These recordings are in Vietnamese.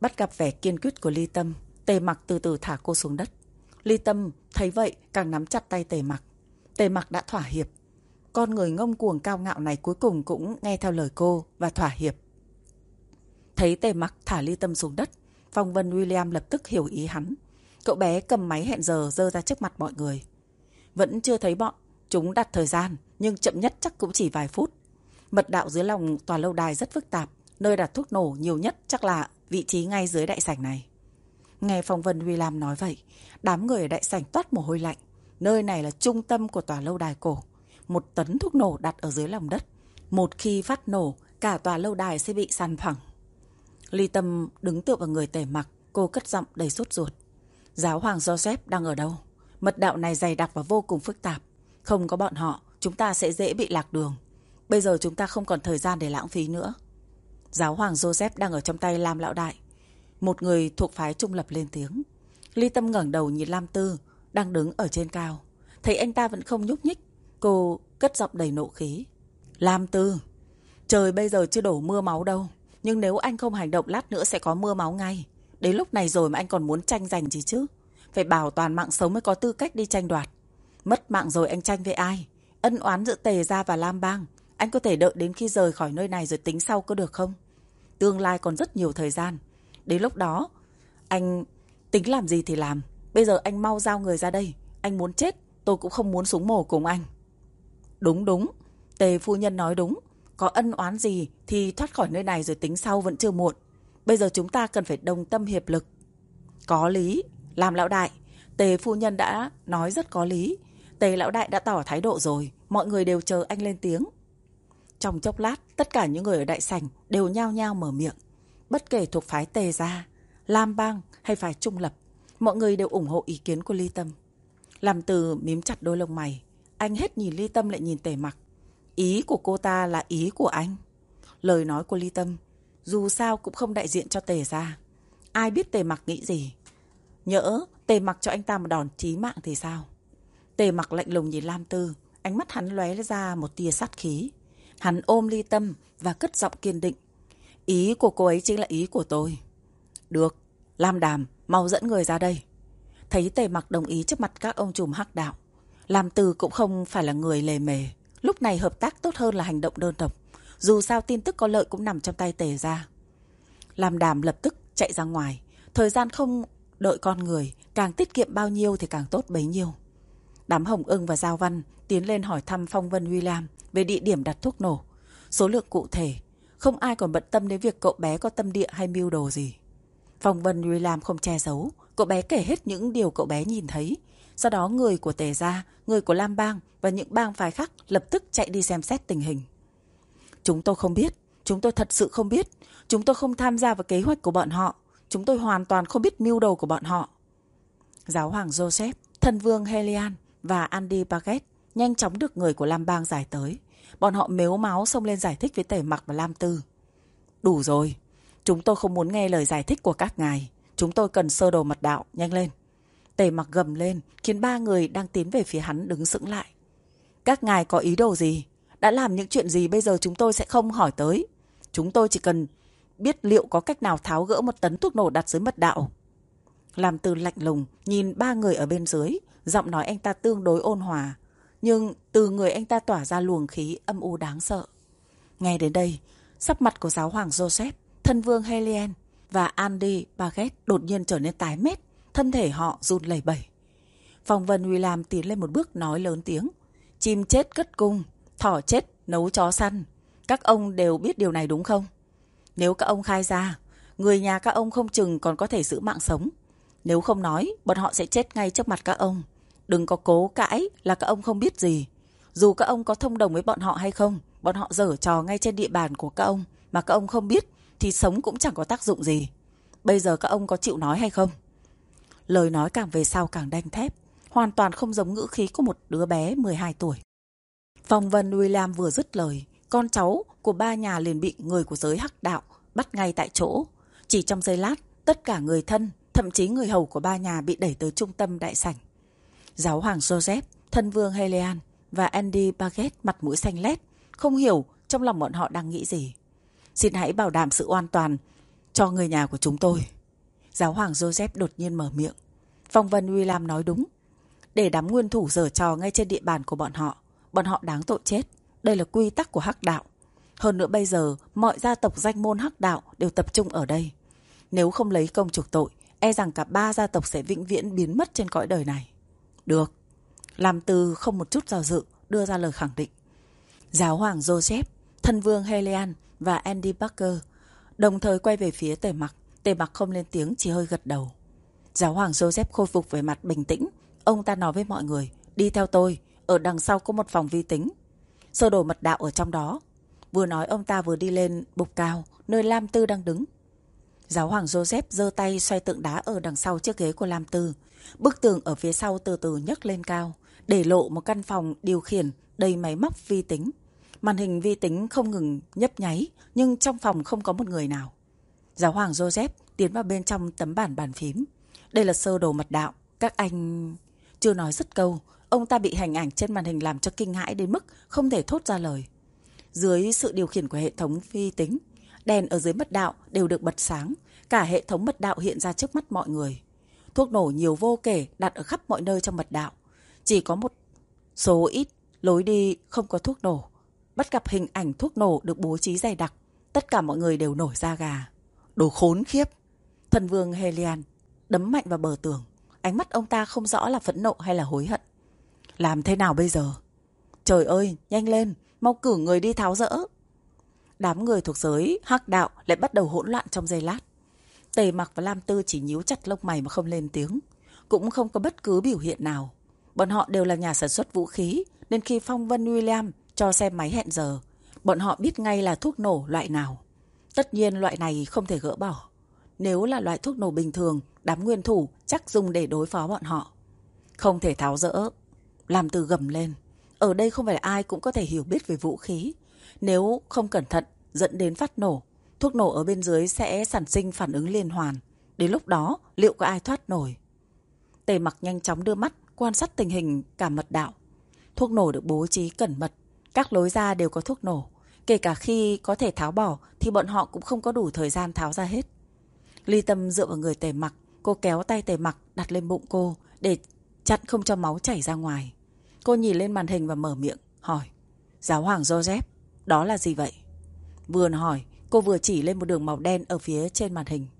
Bắt gặp vẻ kiên quyết của Ly Tâm, Tề Mặc từ từ thả cô xuống đất. Ly Tâm thấy vậy càng nắm chặt tay Tề Mặc. Tề Mặc đã thỏa hiệp. Con người ngông cuồng cao ngạo này cuối cùng cũng nghe theo lời cô và thỏa hiệp. Thấy Tề Mặc thả Ly Tâm xuống đất, Phong Vân William lập tức hiểu ý hắn. Cậu bé cầm máy hẹn giờ giơ ra trước mặt mọi người. Vẫn chưa thấy bọn chúng đặt thời gian, nhưng chậm nhất chắc cũng chỉ vài phút. Mật đạo dưới lòng tòa lâu đài rất phức tạp, nơi đặt thuốc nổ nhiều nhất chắc là vị trí ngay dưới đại sảnh này. Nghe Phong Vân William nói vậy, đám người ở đại sảnh toát mồ hôi lạnh. Nơi này là trung tâm của tòa lâu đài cổ. 1 tấn thuốc nổ đặt ở dưới lòng đất. Một khi phát nổ, cả tòa lâu đài sẽ bị san phẳng. Ly Tâm đứng tựa vào người Tề Mặc, cô cất giọng đầy sốt ruột. Giáo hoàng Joseph đang ở đâu? Mật đạo này dày đặc và vô cùng phức tạp. Không có bọn họ, chúng ta sẽ dễ bị lạc đường. Bây giờ chúng ta không còn thời gian để lãng phí nữa. Giáo hoàng Joseph đang ở trong tay Lam lão đại. Một người thuộc phái trung lập lên tiếng. Ly Tâm ngẩng đầu nhìn Lam Tư đang đứng ở trên cao. Thấy anh ta vẫn không nhúc nhích, cô cất giọng đầy nộ khí. Lam Tư, trời bây giờ chưa đổ mưa máu đâu, nhưng nếu anh không hành động lát nữa sẽ có mưa máu ngay. Đến lúc này rồi mà anh còn muốn tranh giành gì chứ? Phải bảo toàn mạng sống mới có tư cách đi tranh đoạt. Mất mạng rồi anh tranh với ai? Ân oán giữa Tề gia và Lam bang, anh có thể đợi đến khi rời khỏi nơi này rồi tính sau có được không? Tương lai còn rất nhiều thời gian. Đến lúc đó anh tính làm gì thì làm. Bây giờ anh mau giao người ra đây. Anh muốn chết, tôi cũng không muốn súng mổ cùng anh. Đúng, Tề phu nhân nói đúng. Có ân oán gì thì thoát khỏi nơi này rồi tính sau vẫn chưa muộn. Bây giờ chúng ta cần phải đồng tâm hiệp lực. Có lý, Lam lão đại, Tề phu nhân đã nói rất có lý. Tề lão đại đã tỏ thái độ rồi, mọi người đều chờ anh lên tiếng. Trong chốc lát, tất cả những người ở đại sảnh đều nhao nhao mở miệng. Bất kể thuộc phái Tề gia, Lam bang hay phái trung lập, mọi người đều ủng hộ ý kiến của Ly Tâm. Làm Từ mím chặt đôi lông mày, anh hết nhìn Ly Tâm lại nhìn Tề Mặc. Ý của cô ta là ý của anh. Lời nói của Ly Tâm dù sao cũng không đại diện cho Tề gia. Ai biết Tề Mặc nghĩ gì? Nhỡ Tề Mặc cho anh ta một đòn chí mạng thì sao? Tề Mặc lạnh lùng nhìn Lam Tư, ánh mắt hắn lóe ra một tia sát khí. Hắn ôm Ly Tâm và cất giọng kiên định. Ý của cô ấy chính là ý của tôi. Được, Lam Đàm, mau dẫn người ra đây. Thấy Tề Mặc đồng ý trước mặt các ông trùm hắc đạo, Lam Tư cũng không phải là người lề mề. Lúc này hợp tác tốt hơn là hành động đơn độc. Dù sao tin tức có lợi cũng nằm trong tay Tề gia. Lam Đàm lập tức chạy ra ngoài. Thời gian không đợi con người, càng tiết kiệm bao nhiêu thì càng tốt bấy nhiêu. Đám Hồng Ưng và Giao Văn tiến lên hỏi thăm Phong Vân William về địa điểm đặt thuốc nổ, số lượng cụ thể. Không ai còn bận tâm đến việc cậu bé có tâm địa hay mưu đồ gì. Phong Vân William không che giấu, cậu bé kể hết những điều cậu bé nhìn thấy. Sau đó người của Tề gia, người của Lam bang và những bang phái khác lập tức chạy đi xem xét tình hình. Chúng tôi không biết, chúng tôi thật sự không biết. Chúng tôi không tham gia vào kế hoạch của bọn họ. Chúng tôi hoàn toàn không biết mưu đồ của bọn họ. Giáo hoàng Joseph, thần vương Helian và Andy Paget nhanh chóng được người của Lam bang giải tới. Bọn họ mếu máo xông lên giải thích với Tề Mặc và Lam Tư. Đủ rồi, chúng tôi không muốn nghe lời giải thích của các ngài. Chúng tôi cần sơ đồ mật đạo, nhanh lên. Tề Mặc gầm lên, khiến 3 người đang tiến về phía hắn đứng sững lại. Các ngài có ý đồ gì? Đã làm những chuyện gì bây giờ chúng tôi sẽ không hỏi tới. Chúng tôi chỉ cần biết liệu có cách nào tháo gỡ 1 tấn thuốc nổ đặt dưới mật đạo. Lam Tư lạnh lùng nhìn 3 người ở bên dưới, giọng nói anh ta tương đối ôn hòa, nhưng từ người anh ta tỏa ra luồng khí âm u đáng sợ. Nghe đến đây, sắc mặt của giáo hoàng Joseph, thân vương Helian và Andy Paget đột nhiên trở nên tái mét, thân thể họ run lẩy bẩy. Phong Vân William tiến lên một bước nói lớn tiếng. Chim chết cất cung, thỏ chết nấu chó săn. Các ông đều biết điều này đúng không? Nếu các ông khai ra, người nhà các ông không chừng còn có thể giữ mạng sống. Nếu không nói, bọn họ sẽ chết ngay trước mặt các ông. Đừng có cố cãi là các ông không biết gì. Dù các ông có thông đồng với bọn họ hay không, bọn họ giở trò ngay trên địa bàn của các ông mà các ông không biết thì sống cũng chẳng có tác dụng gì. Bây giờ các ông có chịu nói hay không? Lời nói càng về sau càng đanh thép, hoàn toàn không giống ngữ khí của một đứa bé 12 tuổi. Phong Vân William vừa dứt lời, con cháu của 3 nhà liền bị người của giới hắc đạo bắt ngay tại chỗ. Chỉ trong giây lát, tất cả người thân, thậm chí người hầu của 3 nhà bị đẩy tới trung tâm đại sảnh. Giáo hoàng Joseph, thân vương Helian và Andy Paget mặt mũi xanh lét, không hiểu trong lòng bọn họ đang nghĩ gì. Xin hãy bảo đảm sự an toàn Cho người nhà của chúng tôi. Giáo hoàng Joseph đột nhiên mở miệng. Phong Vân William nói đúng. Để đám nguyên thủ giở trò ngay trên địa bàn của bọn họ đáng tội chết. Đây là quy tắc của Hắc đạo. Hơn nữa bây giờ mọi gia tộc danh môn Hắc đạo đều tập trung ở đây. Nếu không lấy công chuộc tội, e rằng cả 3 gia tộc sẽ vĩnh viễn biến mất trên cõi đời này. Được. Lam Tư không một chút do dự đưa ra lời khẳng định. Giáo hoàng Joseph, thân vương Helian và Andy Parker đồng thời quay về phía Tề Mặc. Tề Mặc không lên tiếng, chỉ hơi gật đầu. Giáo hoàng Joseph khôi phục về mặt bình tĩnh. Ông ta nói với mọi người, đi theo tôi, ở đằng sau có một phòng vi tính. Sơ đồ mật đạo ở trong đó. Vừa nói ông ta vừa đi lên bục cao, nơi Lam Tư đang đứng. Giáo hoàng Joseph giơ tay xoay tượng đá ở đằng sau chiếc ghế của Lam Tư. Bức tường ở phía sau từ từ nhấc lên cao, để lộ một căn phòng điều khiển đầy máy móc vi tính. Màn hình vi tính không ngừng nhấp nháy, nhưng trong phòng không có một người nào. Giáo hoàng Joseph tiến vào bên trong tấm bàn phím. Đây là sơ đồ mật đạo. Các anh... Chưa nói dứt câu, ông ta bị hình ảnh trên màn hình làm cho kinh hãi đến mức không thể thốt ra lời. Dưới sự điều khiển của hệ thống vi tính, đèn ở dưới mật đạo đều được bật sáng. Cả hệ thống mật đạo hiện ra trước mắt mọi người. Thuốc nổ nhiều vô kể đặt ở khắp mọi nơi trong mật đạo. Chỉ có một số ít lối đi không có thuốc nổ. Bắt gặp hình ảnh thuốc nổ được bố trí dày đặc, tất cả mọi người đều nổi da gà. Đồ khốn khiếp! Thần vương Helian đấm mạnh vào bờ tường. Ánh mắt ông ta không rõ là phẫn nộ hay là hối hận. Làm thế nào bây giờ? Trời ơi, nhanh lên, mau cử người đi tháo dỡ. Đám người thuộc giới Hắc đạo lại bắt đầu hỗn loạn trong giây lát. Tề Mặc và Lam Tư chỉ nhíu chặt lông mày mà không lên tiếng, cũng không có bất cứ biểu hiện nào. Bọn họ đều là nhà sản xuất vũ khí, nên khi Phong Vân William cho xem máy hẹn giờ, bọn họ biết ngay là thuốc nổ loại nào. Tất nhiên loại này không thể gỡ bỏ. Nếu là loại thuốc nổ bình thường, đám nguyên thủ chắc dùng để đối phó bọn họ. Không thể tháo dỡ. Lam Tư gầm lên. Ở đây không phải ai cũng có thể hiểu biết về vũ khí. Nếu không cẩn thận dẫn đến phát nổ, thuốc nổ ở bên dưới sẽ sản sinh phản ứng liên hoàn. Đến lúc đó liệu có ai thoát nổi? Tề Mặc nhanh chóng đưa mắt quan sát tình hình cả mật đạo. Thuốc nổ được bố trí cẩn mật, các lối ra đều có thuốc nổ. Kể cả khi có thể tháo bỏ thì bọn họ cũng không có đủ thời gian tháo ra hết. Ly Tâm dựa vào người Tề Mặc, cô kéo tay Tề Mặc đặt lên bụng cô để chặn không cho máu chảy ra ngoài. Cô nhìn lên màn hình và mở miệng hỏi: Giáo hoàng Joseph, đó là gì vậy? Vừa hỏi, cô vừa chỉ lên một đường màu đen ở phía trên màn hình.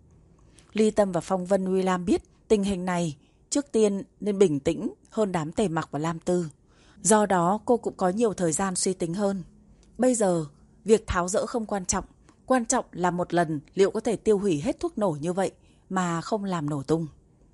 Ly Tâm và Phong Vân William biết tình hình này trước tiên nên bình tĩnh hơn đám Tề Mặc và Lam Tư. Do đó cô cũng có nhiều thời gian suy tính hơn. Bây giờ, việc tháo dỡ không quan trọng là một lần liệu có thể tiêu hủy hết thuốc nổ như vậy mà không làm nổ tung.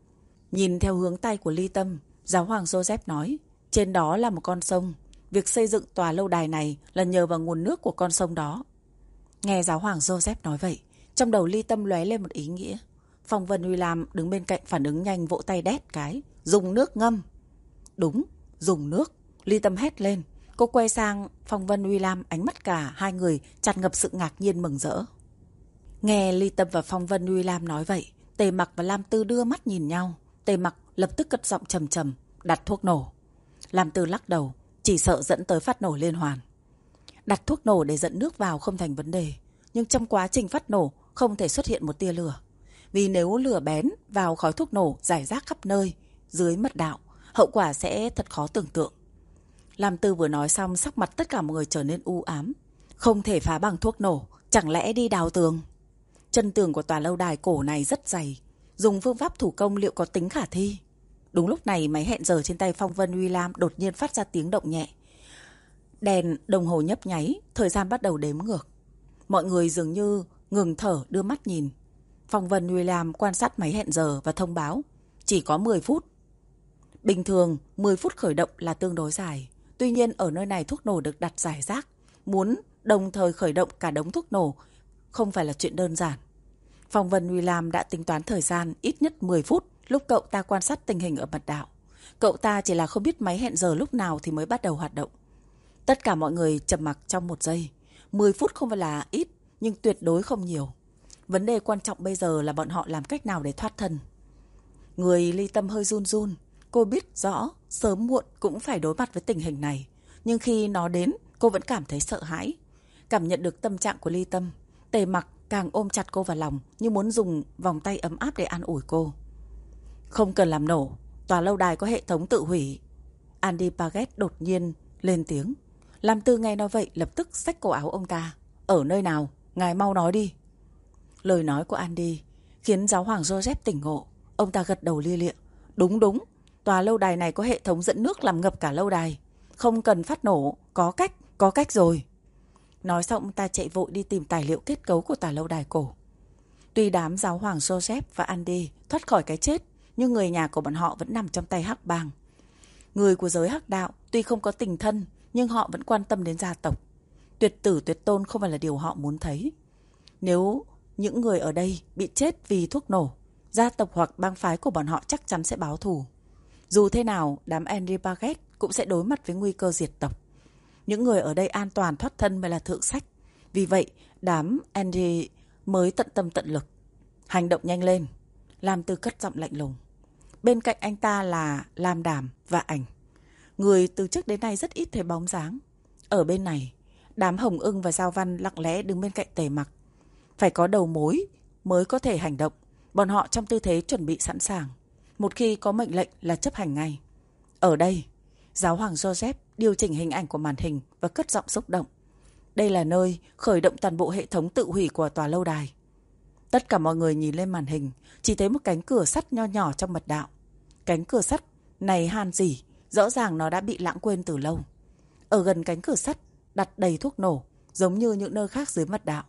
Nhìn theo hướng tay của Ly Tâm, Giáo hoàng Joseph nói, trên đó là một con sông. Việc xây dựng tòa lâu đài này là nhờ vào nguồn nước của con sông đó. Nghe Giáo hoàng Joseph nói vậy, trong đầu Ly Tâm lóe lên một ý nghĩa. Phong Vân William đứng bên cạnh phản ứng nhanh, vỗ tay đét cái. Dùng nước ngâm. Đúng, dùng nước. Ly Tâm hét lên. Cô quay sang Phong Vân William, ánh mắt cả hai người tràn ngập sự ngạc nhiên mừng rỡ. Nghe Ly Tâm và Phong Vân William nói vậy, Tề Mặc và Lam Tư đưa mắt nhìn nhau. Tề Mặc lập tức cất giọng trầm trầm, đặt thuốc nổ. Lam Tư lắc đầu, chỉ sợ dẫn tới phát nổ liên hoàn. Đặt thuốc nổ để dẫn nước vào không thành vấn đề, nhưng trong quá trình phát nổ không thể xuất hiện một tia lửa. Vì nếu lửa bén vào khói thuốc nổ rải rác khắp nơi dưới mật đạo, hậu quả sẽ thật khó tưởng tượng. Lam Tư vừa nói xong, sắc mặt tất cả mọi người trở nên u ám. Không thể phá bằng thuốc nổ, chẳng lẽ đi đào tường? Chân tường của tòa lâu đài cổ này rất dày, dùng phương pháp thủ công liệu có tính khả thi? Đúng lúc này, máy hẹn giờ trên tay Phong Vân William đột nhiên phát ra tiếng động nhẹ. Đèn đồng hồ nhấp nháy, thời gian bắt đầu đếm ngược. Mọi người dường như ngừng thở, đưa mắt nhìn. Phong Vân William quan sát máy hẹn giờ và thông báo chỉ có 10 phút. Bình thường 10 phút khởi động là tương đối dài. Tuy nhiên ở nơi này thuốc nổ được đặt rải rác, muốn đồng thời khởi động cả đống thuốc nổ không phải là chuyện đơn giản. Phong Vân William đã tính toán thời gian ít nhất 10 phút lúc cậu ta quan sát tình hình ở mật đạo. Cậu ta chỉ là không biết máy hẹn giờ lúc nào thì mới bắt đầu hoạt động. Tất cả mọi người trầm mặc trong một giây. 10 phút không phải là ít, nhưng tuyệt đối không nhiều. Vấn đề quan trọng bây giờ là bọn họ làm cách nào để thoát thân. Người Ly Tâm hơi run run. Cô biết rõ sớm muộn cũng phải đối mặt với tình hình này, nhưng khi nó đến cô vẫn cảm thấy sợ hãi. Cảm nhận được tâm trạng của Ly Tâm, Tề Mặc càng ôm chặt cô vào lòng như muốn dùng vòng tay ấm áp để an ủi cô. Không cần làm nổ, tòa lâu đài có hệ thống tự hủy. Andy Paget đột nhiên lên tiếng. Lam Tư nghe nói vậy lập tức xách cổ áo ông ta. Ở nơi nào? Ngài mau nói đi. Lời nói của Andy khiến giáo hoàng Joseph tỉnh ngộ. Ông ta gật đầu lia lịa. Đúng, tòa lâu đài này có hệ thống dẫn nước làm ngập cả lâu đài. Không cần phát nổ, có cách rồi. Nói xong ông ta chạy vội đi tìm tài liệu kết cấu của tòa lâu đài cổ. Tuy đám giáo hoàng Joseph và Andy thoát khỏi cái chết, nhưng người nhà của bọn họ vẫn nằm trong tay Hắc Bang. Người của giới Hắc đạo tuy không có tình thân, nhưng họ vẫn quan tâm đến gia tộc. Tuyệt tử tuyệt tôn không phải là điều họ muốn thấy. Nếu những người ở đây bị chết vì thuốc nổ, gia tộc hoặc bang phái của bọn họ chắc chắn sẽ báo thù. Dù thế nào, đám Andy Paget cũng sẽ đối mặt với nguy cơ diệt tộc. Những người ở đây an toàn thoát thân mới là thượng sách. Vì vậy, đám Andy mới tận tâm tận lực. Hành động nhanh lên. Lam Tư cất giọng lạnh lùng. Bên cạnh anh ta là Lam Đàm và Ảnh. Người từ trước đến nay rất ít thấy bóng dáng. Ở bên này, đám Hồng Ưng và Giao Văn lặng lẽ đứng bên cạnh Tề Mặc. Phải có đầu mối mới có thể hành động. Bọn họ trong tư thế chuẩn bị sẵn sàng. Một khi có mệnh lệnh là chấp hành ngay. Ở đây, giáo hoàng Joseph điều chỉnh hình ảnh của màn hình và cất giọng xúc động. Đây là nơi khởi động toàn bộ hệ thống tự hủy của tòa lâu đài. Tất cả mọi người nhìn lên màn hình, chỉ thấy một cánh cửa sắt nho nhỏ trong mật đạo. Cánh cửa sắt này han rỉ, rõ ràng nó đã bị lãng quên từ lâu. Ở gần cánh cửa sắt đặt đầy thuốc nổ, giống như những nơi khác dưới mật đạo.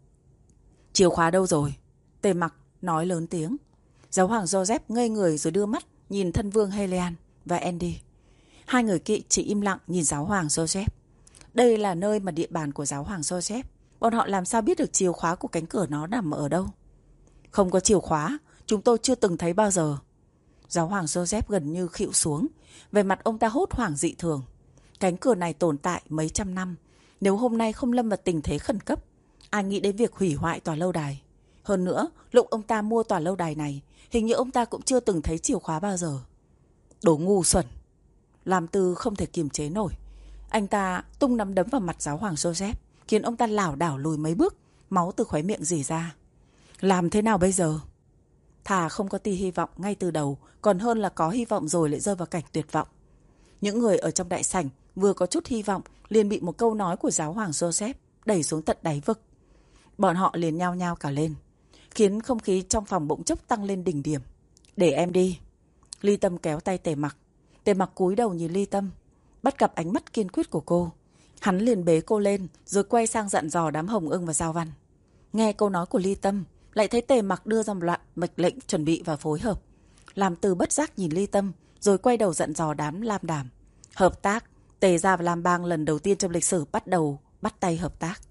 Chìa khóa đâu rồi? Tề Mặc nói lớn tiếng. Giáo hoàng Joseph ngây người rồi đưa mắt nhìn thân vương Helian và Andy. Hai người kỵ chỉ im lặng nhìn giáo hoàng Joseph. Đây là nơi mà địa bàn của giáo hoàng Joseph. Bọn họ làm sao biết được chìa khóa của cánh cửa nó nằm ở đâu? Không có chìa khóa, chúng tôi chưa từng thấy bao giờ. Giáo hoàng Joseph gần như khịu xuống. Về mặt ông ta hốt hoảng dị thường. Cánh cửa này tồn tại mấy trăm năm. Nếu hôm nay không lâm vào tình thế khẩn cấp, ai nghĩ đến việc hủy hoại tòa lâu đài? Hơn nữa, lúc ông ta mua tòa lâu đài này, hình như ông ta cũng chưa từng thấy chìa khóa bao giờ. Đồ ngu xuẩn. Lam Tư không thể kiềm chế nổi. Anh ta tung nắm đấm vào mặt giáo hoàng Joseph, khiến ông ta lảo đảo lùi mấy bước, máu từ khóe miệng rỉ ra. Làm thế nào bây giờ? Thà không có tia hy vọng ngay từ đầu, còn hơn là có hy vọng rồi lại rơi vào cảnh tuyệt vọng. Những người ở trong đại sảnh vừa có chút hy vọng liền bị một câu nói của giáo hoàng Joseph đẩy xuống tận đáy vực. Bọn họ liền nhao nhao cả lên, khiến không khí trong phòng bỗng chốc tăng lên đỉnh điểm. Để em đi. Ly Tâm kéo tay Tề Mặc. Tề Mặc cúi đầu nhìn Ly Tâm, bắt gặp ánh mắt kiên quyết của cô. Hắn liền bế cô lên rồi quay sang dặn dò đám Hồng Ưng và Giao Văn. Nghe câu nói của Ly Tâm, lại thấy Tề Mặc đưa ra một loạt mệnh lệnh chuẩn bị và phối hợp. Lam Tư bất giác nhìn Ly Tâm rồi quay đầu dặn dò đám Lam Đàm. Hợp tác. Tề gia và Lam Bang lần đầu tiên trong lịch sử bắt tay hợp tác.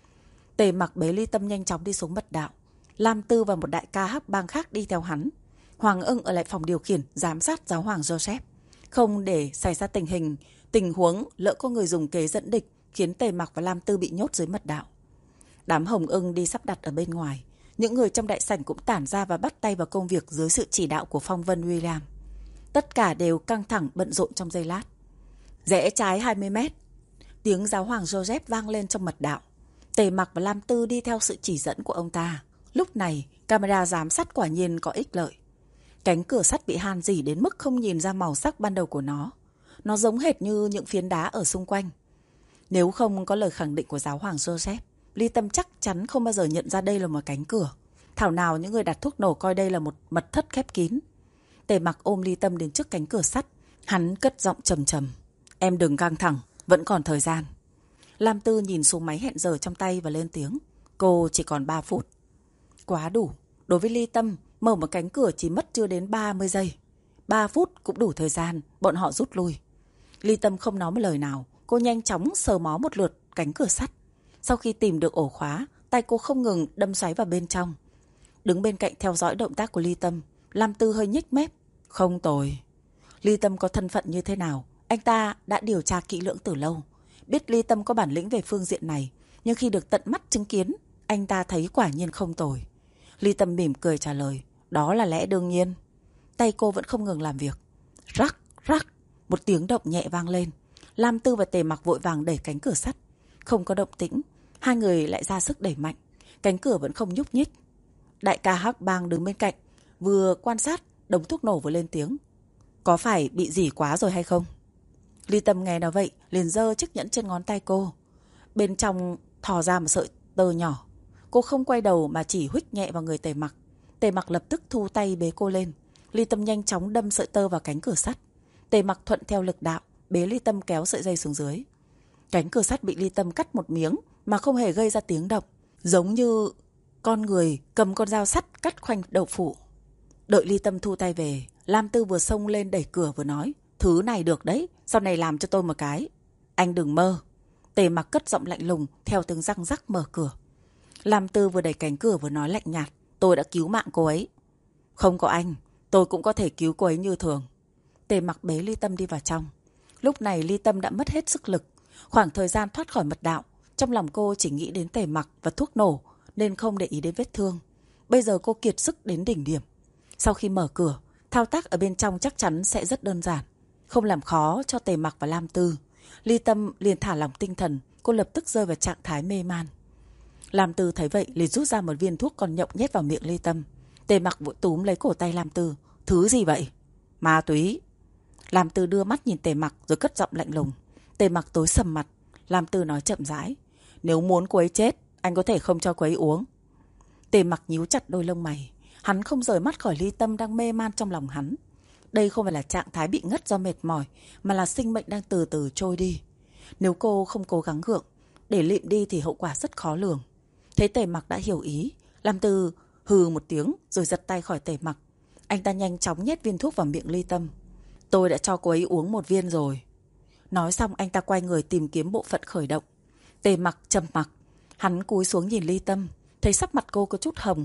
Tề Mặc bế Ly Tâm nhanh chóng đi xuống mật đạo. Lam Tư và một đại ca Hắc Bang khác đi theo hắn. Hoàng Ưng ở lại phòng điều khiển giám sát giáo hoàng Joseph, không để xảy ra tình huống lỡ có người dùng kế dẫn địch khiến Tề Mặc và Lam Tư bị nhốt dưới mật đạo. Đám Hồng Ưng đi sắp đặt ở bên ngoài. Những người trong đại sảnh cũng tản ra và bắt tay vào công việc dưới sự chỉ đạo của Phong Vân William. Tất cả đều căng thẳng bận rộn trong giây lát. Rẽ trái 20 mét. Tiếng giáo hoàng Joseph vang lên trong mật đạo. Tề Mặc và Lam Tư đi theo sự chỉ dẫn của ông ta. Lúc này, camera giám sát quả nhiên có ích lợi. Cánh cửa sắt bị han rỉ đến mức không nhìn ra màu sắc ban đầu của nó. Nó giống hệt như những phiến đá ở xung quanh. Nếu không có lời khẳng định của giáo hoàng Joseph, Ly Tâm chắc chắn không bao giờ nhận ra đây là một cánh cửa. Thảo nào những người đặt thuốc nổ coi đây là một mật thất khép kín. Tề Mặc ôm Ly Tâm đến trước cánh cửa sắt. Hắn cất giọng trầm trầm. Em đừng căng thẳng, vẫn còn thời gian. Lam Tư nhìn xuống máy hẹn giờ trong tay và lên tiếng. Cô chỉ còn 3 phút. Quá đủ. Đối với Ly Tâm, mở một cánh cửa chỉ mất chưa đến 30 giây. 3 phút cũng đủ thời gian, bọn họ rút lui. Ly Tâm không nói một lời nào. Cô nhanh chóng sờ mó một lượt cánh cửa sắt. Sau khi tìm được ổ khóa, tay cô không ngừng đâm xoáy vào bên trong. Đứng bên cạnh theo dõi động tác của Ly Tâm, Lam Tư hơi nhếch mép. Không tồi. Ly Tâm có thân phận như thế nào, anh ta đã điều tra kỹ lưỡng từ lâu. Biết Ly Tâm có bản lĩnh về phương diện này, nhưng khi được tận mắt chứng kiến, anh ta thấy quả nhiên không tồi. Ly Tâm mỉm cười trả lời. Đó là lẽ đương nhiên. Tay cô vẫn không ngừng làm việc. Rắc, rắc. Một tiếng động nhẹ vang lên. Lam Tư và Tề Mặc vội vàng đẩy cánh cửa sắt. Không có động tĩnh. Hai người lại ra sức đẩy mạnh. cánh cửa vẫn không nhúc nhích. Đại ca Hắc Bang đứng bên cạnh, vừa quan sát, đống thuốc nổ vừa lên tiếng. Có phải bị gì quá rồi hay không? Ly Tâm nghe nói vậy, liền giơ chiếc nhẫn trên ngón tay cô. Bên trong thò ra một sợi tơ nhỏ. Cô không quay đầu mà chỉ huých nhẹ vào người Tề Mặc. Tề Mặc lập tức thu tay bế cô lên. Ly Tâm nhanh chóng đâm sợi tơ vào cánh cửa sắt. Tề Mặc thuận theo lực đạo, bế Ly Tâm kéo sợi dây xuống dưới. Cánh cửa sắt bị Ly Tâm cắt một miếng mà không hề gây ra tiếng động, giống như con người cầm con dao sắt cắt khoanh đậu phụ. Đợi Ly Tâm thu tay về, Lam Tư vừa xông lên đẩy cửa vừa nói, thứ này được đấy, sau này làm cho tôi một cái. Anh đừng mơ. Tề Mặc cất giọng lạnh lùng theo tiếng răng rắc mở cửa. Lam Tư vừa đẩy cánh cửa vừa nói lạnh nhạt, tôi đã cứu mạng cô ấy. Không có anh, tôi cũng có thể cứu cô ấy như thường. Tề Mặc bế Ly Tâm đi vào trong. Lúc này Ly Tâm đã mất hết sức lực. Khoảng thời gian thoát khỏi mật đạo, trong lòng cô chỉ nghĩ đến Tề Mặc và thuốc nổ, nên không để ý đến vết thương. Bây giờ cô kiệt sức đến đỉnh điểm. Sau khi mở cửa, thao tác ở bên trong chắc chắn sẽ rất đơn giản, không làm khó cho Tề Mặc và Lam Tư. Ly Tâm liền thả lỏng tinh thần, cô lập tức rơi vào trạng thái mê man. Lam Tư thấy vậy liền rút ra một viên thuốc còn nhộng nhét vào miệng Ly Tâm. Tề Mặc vội túm lấy cổ tay Lam Tư. Thứ gì vậy? Ma túy. Lam Tư đưa mắt nhìn Tề Mặc rồi cất giọng lạnh lùng. Tề Mặc tối sầm mặt. Lam Tư nói chậm rãi, nếu muốn cô ấy chết, anh có thể không cho cô ấy uống. Tề Mặc nhíu chặt đôi lông mày. Hắn không rời mắt khỏi Ly Tâm đang mê man trong lòng hắn. Đây không phải là trạng thái bị ngất do mệt mỏi, mà là sinh mệnh đang từ từ trôi đi. Nếu cô không cố gắng gượng, để lịm đi thì hậu quả rất khó lường. Thấy Tề Mặc đã hiểu ý, Lam Tư hừ một tiếng rồi giật tay khỏi Tề Mặc. Anh ta nhanh chóng nhét viên thuốc vào miệng Ly Tâm. Tôi đã cho cô ấy uống một viên rồi. Nói xong anh ta quay người tìm kiếm bộ phận khởi động. Tề Mặc trầm mặc. Hắn cúi xuống nhìn Ly Tâm, thấy sắc mặt cô có chút hồng.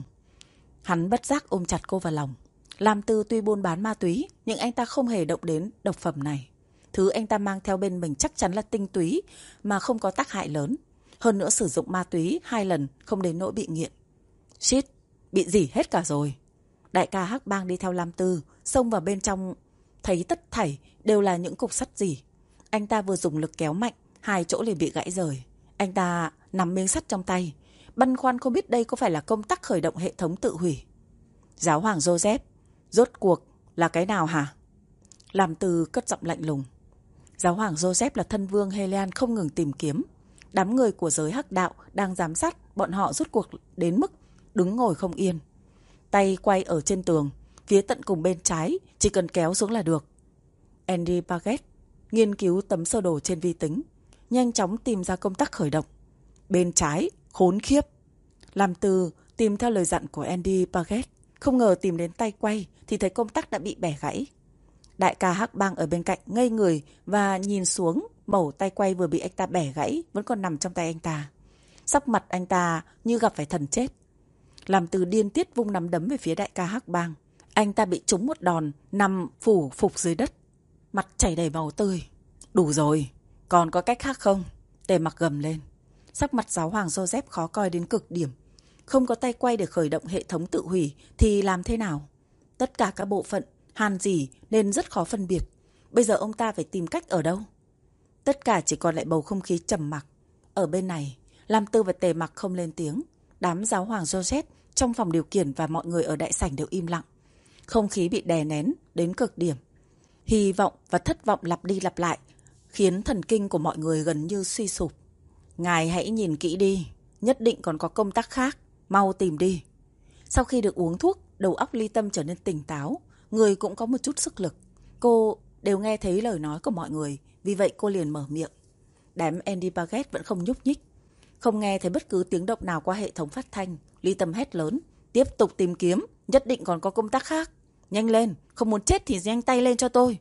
Hắn bất giác ôm chặt cô vào lòng. Lam Tư tuy buôn bán ma túy, nhưng anh ta không hề động đến độc phẩm này. Thứ anh ta mang theo bên mình chắc chắn là tinh túy mà không có tác hại lớn. Hơn nữa sử dụng ma túy 2 lần không đến nỗi bị nghiện. Shit, bị rỉ hết cả rồi. Đại ca Hắc Bang đi theo Lam Tư, xông vào bên trong, thấy tất thảy đều là những cục sắt rỉ. Anh ta vừa dùng lực kéo mạnh, 2 chỗ liền bị gãy rời. Anh ta nắm miếng sắt trong tay, băn khoăn không biết đây có phải là công tắc khởi động hệ thống tự hủy. Giáo hoàng Joseph, rốt cuộc là cái nào hả? Lam Tư cất giọng lạnh lùng. Giáo hoàng Joseph là thân vương Helian không ngừng tìm kiếm. Đám người của giới hắc đạo đang giám sát bọn họ rốt cuộc đến mức đứng ngồi không yên. Tay quay ở trên tường, phía tận cùng bên trái, chỉ cần kéo xuống là được. Andy Paget nghiên cứu tấm sơ đồ trên vi tính, nhanh chóng tìm ra công tắc khởi động. Bên trái, khốn khiếp. Lam Tư tìm theo lời dặn của Andy Paget, không ngờ tìm đến tay quay thì thấy công tắc đã bị bẻ gãy. Đại ca Hắc Bang ở bên cạnh ngây người và nhìn xuống mẩu tay quay vừa bị anh ta bẻ gãy vẫn còn nằm trong tay anh ta. Sắc mặt anh ta như gặp phải thần chết. Lam Tư điên tiết vung nắm đấm về phía đại ca Hắc Bang. Anh ta bị trúng một đòn, nằm phủ phục dưới đất, mặt chảy đầy máu tươi. Đủ rồi, còn có cách khác không? Tề Mặc gầm lên. Sắc mặt giáo hoàng Joseph khó coi đến cực điểm. Không có tay quay để khởi động hệ thống tự hủy thì làm thế nào? Tất cả các bộ phận hàn dỉ nên rất khó phân biệt. Bây giờ ông ta phải tìm cách ở đâu? Tất cả chỉ còn lại bầu không khí trầm mặc. Ở bên này, Lam Tư và Tề Mặc không lên tiếng. Đám giáo hoàng Joseph trong phòng điều khiển và mọi người ở đại sảnh đều im lặng. Không khí bị đè nén đến cực điểm. Hy vọng và thất vọng lặp đi lặp lại, khiến thần kinh của mọi người gần như suy sụp. Ngài hãy nhìn kỹ đi, nhất định còn có công tắc khác, mau tìm đi. Sau khi được uống thuốc, đầu óc Ly Tâm trở nên tỉnh táo, người cũng có một chút sức lực. Cô đều nghe thấy lời nói của mọi người, vì vậy cô liền mở miệng. Đám Andy Paget vẫn không nhúc nhích. Không nghe thấy bất cứ tiếng động nào qua hệ thống phát thanh. Ly Tâm hét lớn, tiếp tục tìm kiếm, nhất định còn có công tắc khác. Nhanh lên, không muốn chết thì nhanh tay lên cho tôi.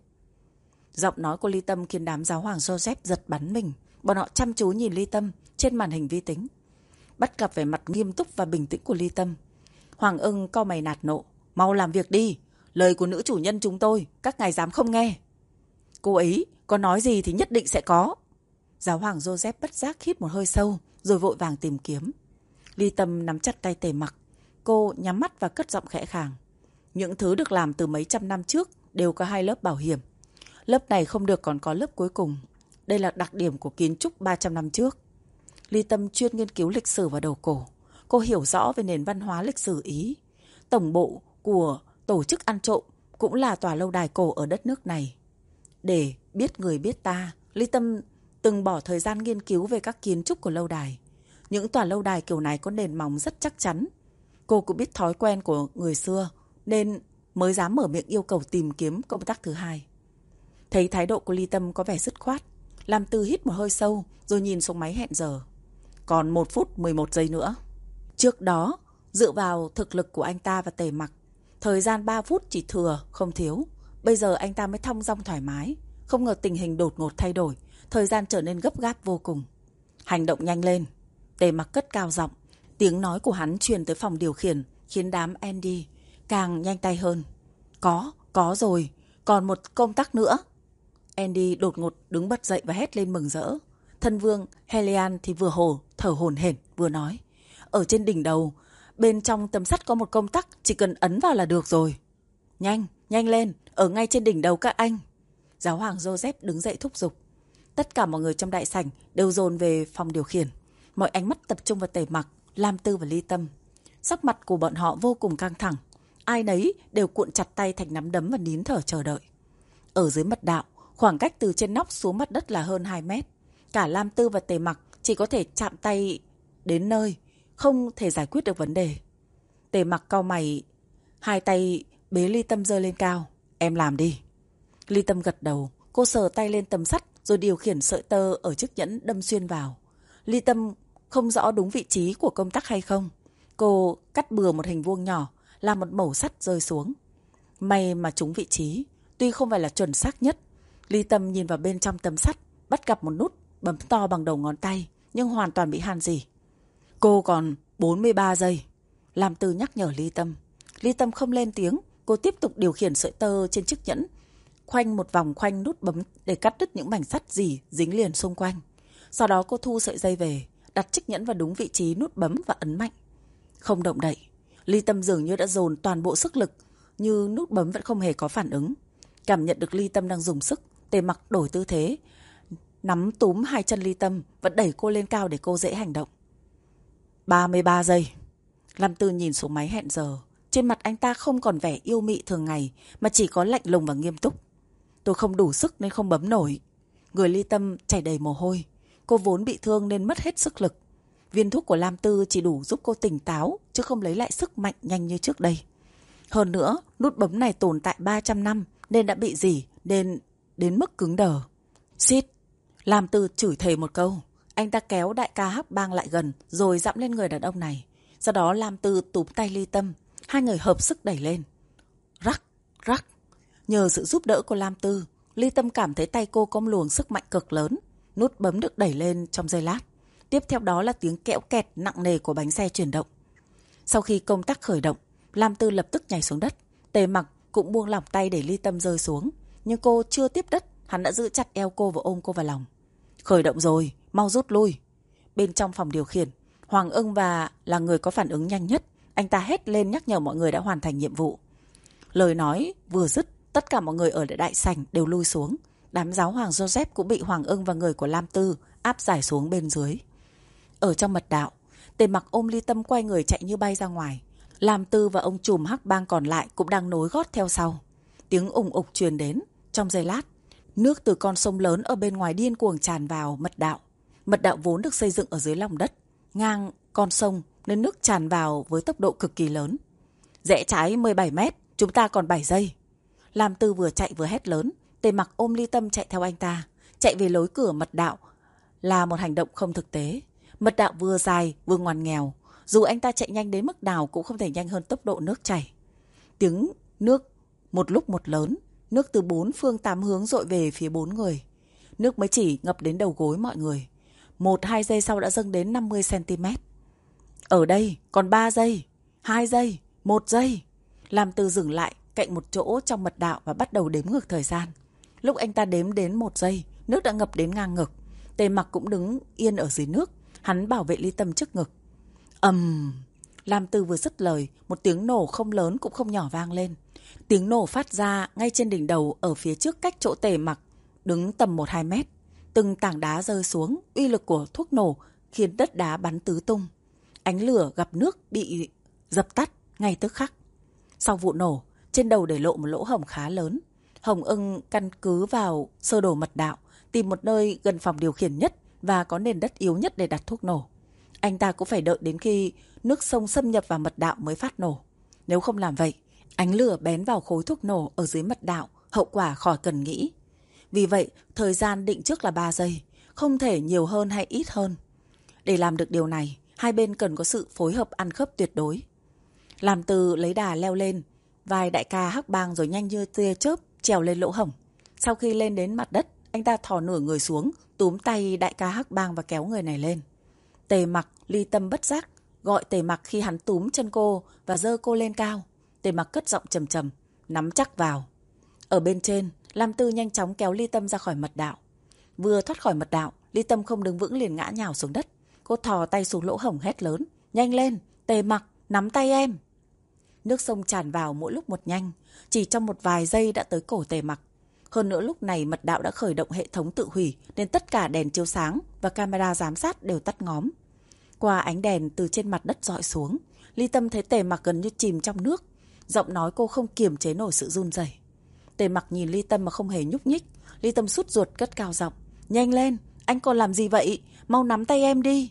Giọng nói của Ly Tâm khiến đám giáo hoàng Joseph giật bắn mình. Bọn họ chăm chú nhìn Ly Tâm trên màn hình vi tính. Bắt gặp vẻ mặt nghiêm túc và bình tĩnh của Ly Tâm. Hoàng Ưng cau mày nạt nộ. Mau làm việc đi. Lời của nữ chủ nhân chúng tôi, các ngài dám không nghe. Cô ấy có nói gì thì nhất định sẽ có. Giáo hoàng Joseph bất giác hít một hơi sâu, rồi vội vàng tìm kiếm. Ly Tâm nắm chặt tay Tề Mặc. Cô nhắm mắt và cất giọng khẽ khàng. Những thứ được làm từ mấy trăm năm trước đều có 2 lớp bảo hiểm. Lớp này không được còn có lớp cuối cùng. Đây là đặc điểm của kiến trúc 300 năm trước. Ly Tâm chuyên nghiên cứu lịch sử và đầu cổ. cô hiểu rõ về nền văn hóa lịch sử Ý. Tổng bộ của tổ chức ăn trộm cũng là tòa lâu đài cổ ở đất nước này. Để biết người biết ta, Ly Tâm từng bỏ thời gian nghiên cứu về các kiến trúc của lâu đài. Những tòa lâu đài kiểu này có nền móng rất chắc chắn. Cô cũng biết thói quen của người xưa nên mới dám mở miệng yêu cầu tìm kiếm công tác thứ hai. Thấy thái độ của Ly Tâm có vẻ dứt khoát, Lam Tư hít một hơi sâu rồi nhìn xuống máy hẹn giờ. Còn 1 phút 11 giây nữa. Trước đó, dựa vào thực lực của anh ta và Tề Mặc, thời gian 3 phút chỉ thừa không thiếu. Bây giờ anh ta mới thong dong thoải mái. Không ngờ tình hình đột ngột thay đổi, thời gian trở nên gấp gáp vô cùng. Hành động nhanh lên. Tề Mặc cất cao giọng. Tiếng nói của hắn truyền tới phòng điều khiển, khiến đám Andy càng nhanh tay hơn. Có rồi, còn một công tắc nữa. Andy đột ngột đứng bật dậy và hét lên mừng rỡ. Thân vương Helian thì vừa thở hổn hển vừa nói. Ở trên đỉnh đầu, bên trong tấm sắt có một công tắc, chỉ cần ấn vào là được rồi. Nhanh lên, ở ngay trên đỉnh đầu các anh. Giáo hoàng Joseph đứng dậy thúc giục. Tất cả mọi người trong đại sảnh đều dồn về phòng điều khiển. Mọi ánh mắt tập trung vào Tề Mặc, Lam Tư và Ly Tâm. Sắc mặt của bọn họ vô cùng căng thẳng. Ai nấy đều cuộn chặt tay thành nắm đấm và nín thở chờ đợi. Ở dưới mật đạo, khoảng cách từ trên nóc xuống mặt đất là hơn 2 mét. Cả Lam Tư và Tề Mặc chỉ có thể chạm tay đến nơi, không thể giải quyết được vấn đề. Tề Mặc cau mày, hai tay bế Ly Tâm giơ lên cao. Em làm đi. Ly Tâm gật đầu, cô sờ tay lên tấm sắt rồi điều khiển sợi tơ ở chiếc nhẫn đâm xuyên vào. Ly Tâm không rõ đúng vị trí của công tắc hay không. Cô cắt bừa một hình vuông nhỏ, làm một mẩu sắt rơi xuống. May mà trúng vị trí, tuy không phải là chuẩn xác nhất. Ly Tâm nhìn vào bên trong tấm sắt, bắt gặp một nút bấm to bằng đầu ngón tay, nhưng hoàn toàn bị han rỉ. Cô còn 43 giây. Lam Tư nhắc nhở Ly Tâm. Ly Tâm không lên tiếng, cô tiếp tục điều khiển sợi tơ trên chiếc nhẫn, khoanh một vòng khoanh nút bấm để cắt đứt những mảnh sắt dỉ dính liền xung quanh. Sau đó cô thu sợi dây về, đặt chiếc nhẫn vào đúng vị trí nút bấm và ấn mạnh. Không động đậy. Ly Tâm dường như đã dồn toàn bộ sức lực, nhưng nút bấm vẫn không hề có phản ứng. Cảm nhận được Ly Tâm đang dùng sức, Tề Mặc đổi tư thế, nắm túm hai chân Ly Tâm và đẩy cô lên cao để cô dễ hành động. 33 giây. Lam Tư nhìn xuống máy hẹn giờ. Trên mặt anh ta không còn vẻ yêu mị thường ngày, mà chỉ có lạnh lùng và nghiêm túc. Tôi không đủ sức nên không bấm nổi. Người Ly Tâm chảy đầy mồ hôi. Cô vốn bị thương nên mất hết sức lực. Viên thuốc của Lam Tư chỉ đủ giúp cô tỉnh táo, chứ không lấy lại sức mạnh nhanh như trước đây. Hơn nữa, nút bấm này tồn tại 300 năm nên đã bị rỉ, nên đến mức cứng đờ. Xít! Lam Tư chửi thề một câu. Anh ta kéo đại ca Hắc Bang lại gần rồi dẫm lên người đàn ông này. Sau đó Lam Tư túm tay Ly Tâm. Hai người hợp sức đẩy lên. Rắc! Rắc! Nhờ sự giúp đỡ của Lam Tư, Ly Tâm cảm thấy tay cô có một luồng sức mạnh cực lớn. Nút bấm được đẩy lên trong giây lát. Tiếp theo đó là tiếng kẽo kẹt nặng nề của bánh xe chuyển động. Sau khi công tắc khởi động, Lam Tư lập tức nhảy xuống đất. Tề Mặc cũng buông lỏng tay để Ly Tâm rơi xuống. Nhưng cô chưa tiếp đất, hắn đã giữ chặt eo cô và ôm cô vào lòng. Khởi động rồi, mau rút lui. Bên trong phòng điều khiển, Hoàng Ưng là người có phản ứng nhanh nhất. Anh ta hét lên nhắc nhở mọi người đã hoàn thành nhiệm vụ. Lời nói vừa dứt, tất cả mọi người ở đại sảnh đều lui xuống. Đám giáo hoàng Joseph cũng bị Hoàng Ưng và người của Lam Tư áp giải xuống bên dưới. Ở trong mật đạo, Tề Mặc ôm Ly Tâm quay người chạy như bay ra ngoài. Lam Tư và ông trùm Hắc Bang còn lại cũng đang nối gót theo sau. Tiếng ùng ục truyền đến. Trong giây lát, nước từ con sông lớn ở bên ngoài điên cuồng tràn vào mật đạo. Mật đạo vốn được xây dựng ở dưới lòng đất, ngang con sông nên nước tràn vào với tốc độ cực kỳ lớn. Rẽ trái 17 mét, chúng ta còn 7 giây. Lam Tư vừa chạy vừa hét lớn. Tề Mặc ôm Ly Tâm chạy theo anh ta. Chạy về lối cửa mật đạo là một hành động không thực tế. Mật đạo vừa dài vừa ngoằn nghèo. Dù anh ta chạy nhanh đến mức nào cũng không thể nhanh hơn tốc độ nước chảy. Tiếng nước một lúc một lớn. Nước từ 4 phương 8 hướng dội về phía 4 người. Nước mới chỉ ngập đến đầu gối mọi người. 1-2 giây sau đã dâng đến 50 cm. Ở đây còn 3 giây, 2 giây, 1 giây. Lam Tư dừng lại cạnh một chỗ trong mật đạo và bắt đầu đếm ngược thời gian. Lúc anh ta đếm đến 1 giây, nước đã ngập đến ngang ngực. Tề Mặc cũng đứng yên ở dưới nước. Hắn bảo vệ Ly Tâm trước ngực. Lam Tư vừa dứt lời, một tiếng nổ không lớn cũng không nhỏ vang lên. Tiếng nổ phát ra ngay trên đỉnh đầu ở phía trước cách chỗ Tề Mặc đứng tầm 1-2 mét. Từng tảng đá rơi xuống, uy lực của thuốc nổ khiến đất đá bắn tứ tung. Ánh lửa gặp nước bị dập tắt ngay tức khắc. Sau vụ nổ, trên đầu để lộ một lỗ hổng khá lớn. Hồng Ưng căn cứ vào sơ đồ mật đạo, tìm một nơi gần phòng điều khiển nhất và có nền đất yếu nhất để đặt thuốc nổ. Anh ta cũng phải đợi đến khi nước sông xâm nhập vào mật đạo mới phát nổ. Nếu không làm vậy, ánh lửa bén vào khối thuốc nổ ở dưới mật đạo, hậu quả khỏi cần nghĩ. Vì vậy, thời gian định trước là 3 giây, không thể nhiều hơn hay ít hơn. Để làm được điều này, hai bên cần có sự phối hợp ăn khớp tuyệt đối. Làm Từ lấy đà leo lên vai đại ca Hắc Bang rồi nhanh như tia chớp trèo lên lỗ hổng. Sau khi lên đến mặt đất, anh ta thò nửa người xuống, túm tay đại ca Hắc Bang và kéo người này lên. Tề Mặc, Ly Tâm bất giác gọi Tề Mặc khi hắn túm chân cô và giơ cô lên cao. Tề Mặc cất giọng trầm trầm, nắm chắc vào. Ở bên trên, Lam Tư nhanh chóng kéo Ly Tâm ra khỏi mật đạo. Vừa thoát khỏi mật đạo, Ly Tâm không đứng vững liền ngã nhào xuống đất. Cô thò tay xuống lỗ hổng hét lớn, nhanh lên, Tề Mặc, nắm tay em. Nước sông tràn vào mỗi lúc một nhanh, chỉ trong một vài giây đã tới cổ Tề Mặc. Hơn nữa lúc này mật đạo đã khởi động hệ thống tự hủy nên tất cả đèn chiếu sáng và camera giám sát đều tắt ngóm. Qua ánh đèn từ trên mặt đất dọi xuống, Ly Tâm thấy Tề Mặc gần như chìm trong nước. Giọng nói cô không kiềm chế nổi sự run rẩy. Tề Mặc nhìn Ly Tâm mà không hề nhúc nhích. Ly Tâm sút ruột cất cao giọng, nhanh lên, anh còn làm gì vậy, mau nắm tay em đi.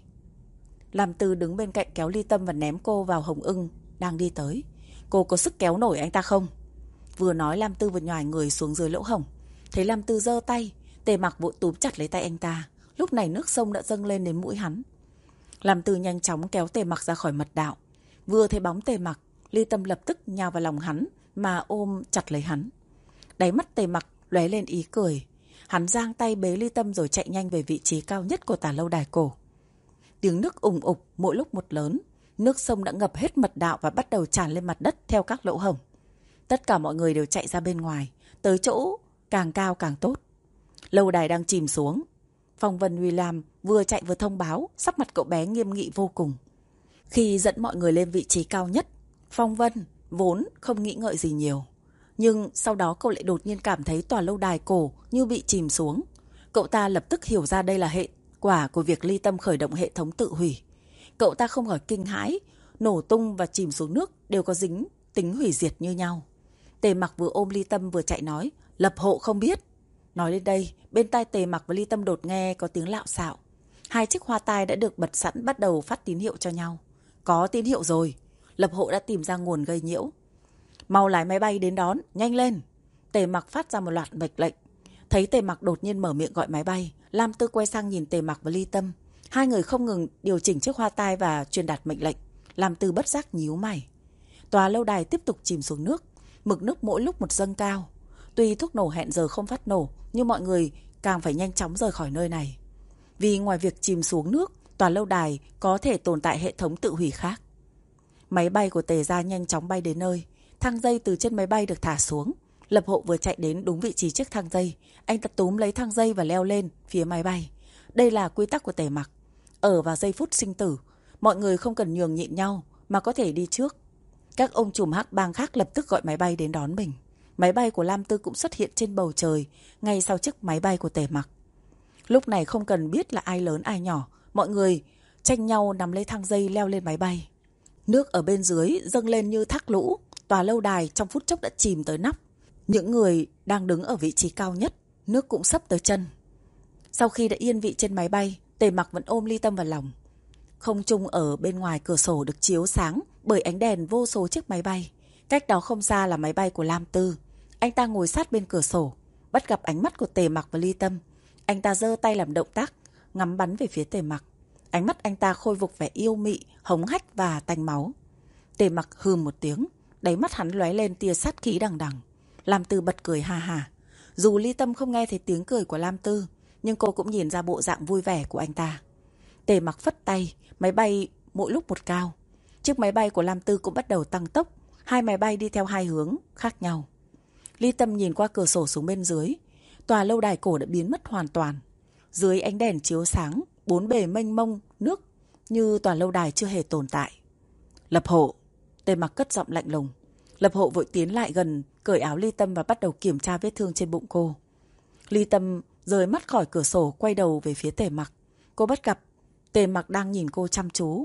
Làm Từ đứng bên cạnh kéo Ly Tâm và ném cô vào Hồng Ưng đang đi tới. Cô có sức kéo nổi anh ta không? Vừa nói Lam Tư vừa nhòi người xuống dưới lỗ hổng. Thấy Lam Tư giơ tay, Tề Mặc vội túm chặt lấy tay anh ta. Lúc này nước sông đã dâng lên đến mũi hắn. Lam Tư nhanh chóng kéo Tề Mặc ra khỏi mật đạo. Vừa thấy bóng Tề Mặc, Ly Tâm lập tức nhào vào lòng hắn mà ôm chặt lấy hắn. Đáy mắt Tề Mặc lóe lên ý cười. Hắn giang tay bế Ly Tâm rồi chạy nhanh về vị trí cao nhất của tà lâu đài cổ. Tiếng nước ùng ục mỗi lúc một lớn. Nước sông đã ngập hết mật đạo và bắt đầu tràn lên mặt đất theo các lỗ hổng. Tất cả mọi người đều chạy ra bên ngoài, tới chỗ càng cao càng tốt. Lâu đài đang chìm xuống. Phong Vân William vừa chạy vừa thông báo, sắc mặt cậu bé nghiêm nghị vô cùng. Khi dẫn mọi người lên vị trí cao nhất, Phong Vân vốn không nghĩ ngợi gì nhiều. Nhưng sau đó cậu lại đột nhiên cảm thấy tòa lâu đài cổ như bị chìm xuống. Cậu ta lập tức hiểu ra đây là hệ quả của việc Ly Tâm khởi động hệ thống tự hủy. Cậu ta không khỏi kinh hãi, nổ tung và chìm xuống nước đều có dính tính hủy diệt như nhau. Tề Mặc vừa ôm Ly Tâm vừa chạy nói, lập hộ không biết. Nói đến đây, bên tai Tề Mặc và Ly Tâm đột nghe có tiếng lạo xạo. Hai chiếc hoa tai đã được bật sẵn bắt đầu phát tín hiệu cho nhau. Có tín hiệu rồi, lập hộ đã tìm ra nguồn gây nhiễu. Mau lái máy bay đến đón, nhanh lên. Tề Mặc phát ra một loạt mệnh lệnh. Thấy Tề Mặc đột nhiên mở miệng gọi máy bay, Lam Tư quay sang nhìn Tề Mặc và Ly Tâm. Hai người không ngừng điều chỉnh chiếc hoa tai và truyền đạt mệnh lệnh. Lam Tư bất giác nhíu mày. Tòa lâu đài tiếp tục chìm xuống nước. Mực nước mỗi lúc một dâng cao. Tuy thuốc nổ hẹn giờ không phát nổ, nhưng mọi người càng phải nhanh chóng rời khỏi nơi này. Vì ngoài việc chìm xuống nước, tòa lâu đài có thể tồn tại hệ thống tự hủy khác. Máy bay của Tề gia nhanh chóng bay đến nơi. Thang dây từ trên máy bay được thả xuống. Lập hộ vừa chạy đến đúng vị trí chiếc thang dây. Anh ta túm lấy thang dây và leo lên phía máy bay. Đây là quy tắc của Tề Mặc. Ở vào giây phút sinh tử, mọi người không cần nhường nhịn nhau mà có thể đi trước. Các ông trùm Hắc Bang khác lập tức gọi máy bay đến đón mình. Máy bay của Lam Tư cũng xuất hiện trên bầu trời, ngay sau chiếc máy bay của Tề Mặc. Lúc này không cần biết là ai lớn ai nhỏ, mọi người tranh nhau nắm lấy thang dây leo lên máy bay. Nước ở bên dưới dâng lên như thác lũ, tòa lâu đài trong phút chốc đã chìm tới nóc. Những người đang đứng ở vị trí cao nhất, nước cũng sấp tới chân. Sau khi đã yên vị trên máy bay, Tề Mặc vẫn ôm Ly Tâm vào lòng. Không trung ở bên ngoài cửa sổ được chiếu sáng bởi ánh đèn vô số chiếc máy bay. Cách đó không xa là máy bay của Lam Tư. Anh ta ngồi sát bên cửa sổ, bắt gặp ánh mắt của Tề Mặc và Ly Tâm. Anh ta giơ tay làm động tác, ngắm bắn về phía Tề Mặc. Ánh mắt anh ta khôi phục vẻ yêu mị, hống hách và tanh máu. Tề Mặc hừm một tiếng, đáy mắt hắn lóe lên tia sát khí đằng đằng. Lam Tư bật cười ha ha. Dù Ly Tâm không nghe thấy tiếng cười của Lam Tư, nhưng cô cũng nhìn ra bộ dạng vui vẻ của anh ta. Tề Mặc phất tay, máy bay mỗi lúc một cao. Chiếc máy bay của Lam Tư cũng bắt đầu tăng tốc. Hai máy bay đi theo hai hướng khác nhau. Ly Tâm nhìn qua cửa sổ xuống bên dưới. Tòa lâu đài cổ đã biến mất hoàn toàn. Dưới ánh đèn chiếu sáng, bốn bề mênh mông nước như tòa lâu đài chưa hề tồn tại. Lập hộ. Tề Mặc cất giọng lạnh lùng. Lập hộ vội tiến lại gần, cởi áo Ly Tâm và bắt đầu kiểm tra vết thương trên bụng cô. Ly Tâm rời mắt khỏi cửa sổ, quay đầu về phía Tề Mặc. Cô bắt gặp Tề Mặc đang nhìn cô chăm chú.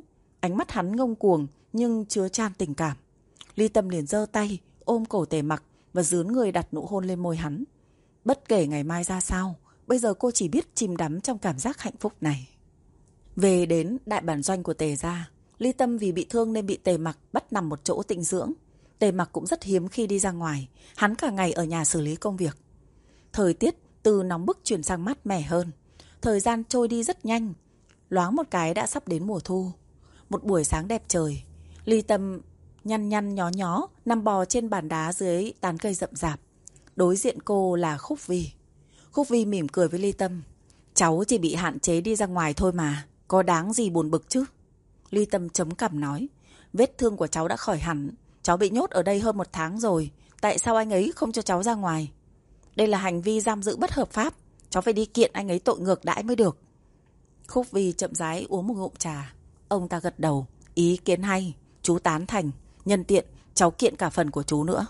Ánh mắt hắn ngông cuồng nhưng chứa chan tình cảm. Ly Tâm liền giơ tay ôm cổ Tề Mặc và dướn người đặt nụ hôn lên môi hắn. Bất kể ngày mai ra sao, bây giờ cô chỉ biết chìm đắm trong cảm giác hạnh phúc này. Về đến đại bản doanh của Tề gia, Ly Tâm vì bị thương nên bị Tề Mặc bắt nằm một chỗ tĩnh dưỡng. Tề Mặc cũng rất hiếm khi đi ra ngoài, hắn cả ngày ở nhà xử lý công việc. Thời tiết từ nóng bức chuyển sang mát mẻ hơn. Thời gian trôi đi rất nhanh, loáng một cái đã sắp đến mùa thu. Một buổi sáng đẹp trời, Ly Tâm nhăn nhăn nhó nhó nằm bò trên bàn đá dưới tán cây rậm rạp. Đối diện cô là Khúc Vi. Khúc Vi mỉm cười với Ly Tâm. Cháu chỉ bị hạn chế đi ra ngoài thôi mà, có đáng gì buồn bực chứ? Ly Tâm chống cằm nói. Vết thương của cháu đã khỏi hẳn, cháu bị nhốt ở đây hơn 1 tháng rồi. Tại sao anh ấy không cho cháu ra ngoài? Đây là hành vi giam giữ bất hợp pháp, cháu phải đi kiện anh ấy tội ngược đãi mới được. Khúc Vi chậm rãi uống một ngụm trà. Ông ta gật đầu. Ý kiến hay, chú tán thành. Nhân tiện cháu kiện cả phần của chú nữa.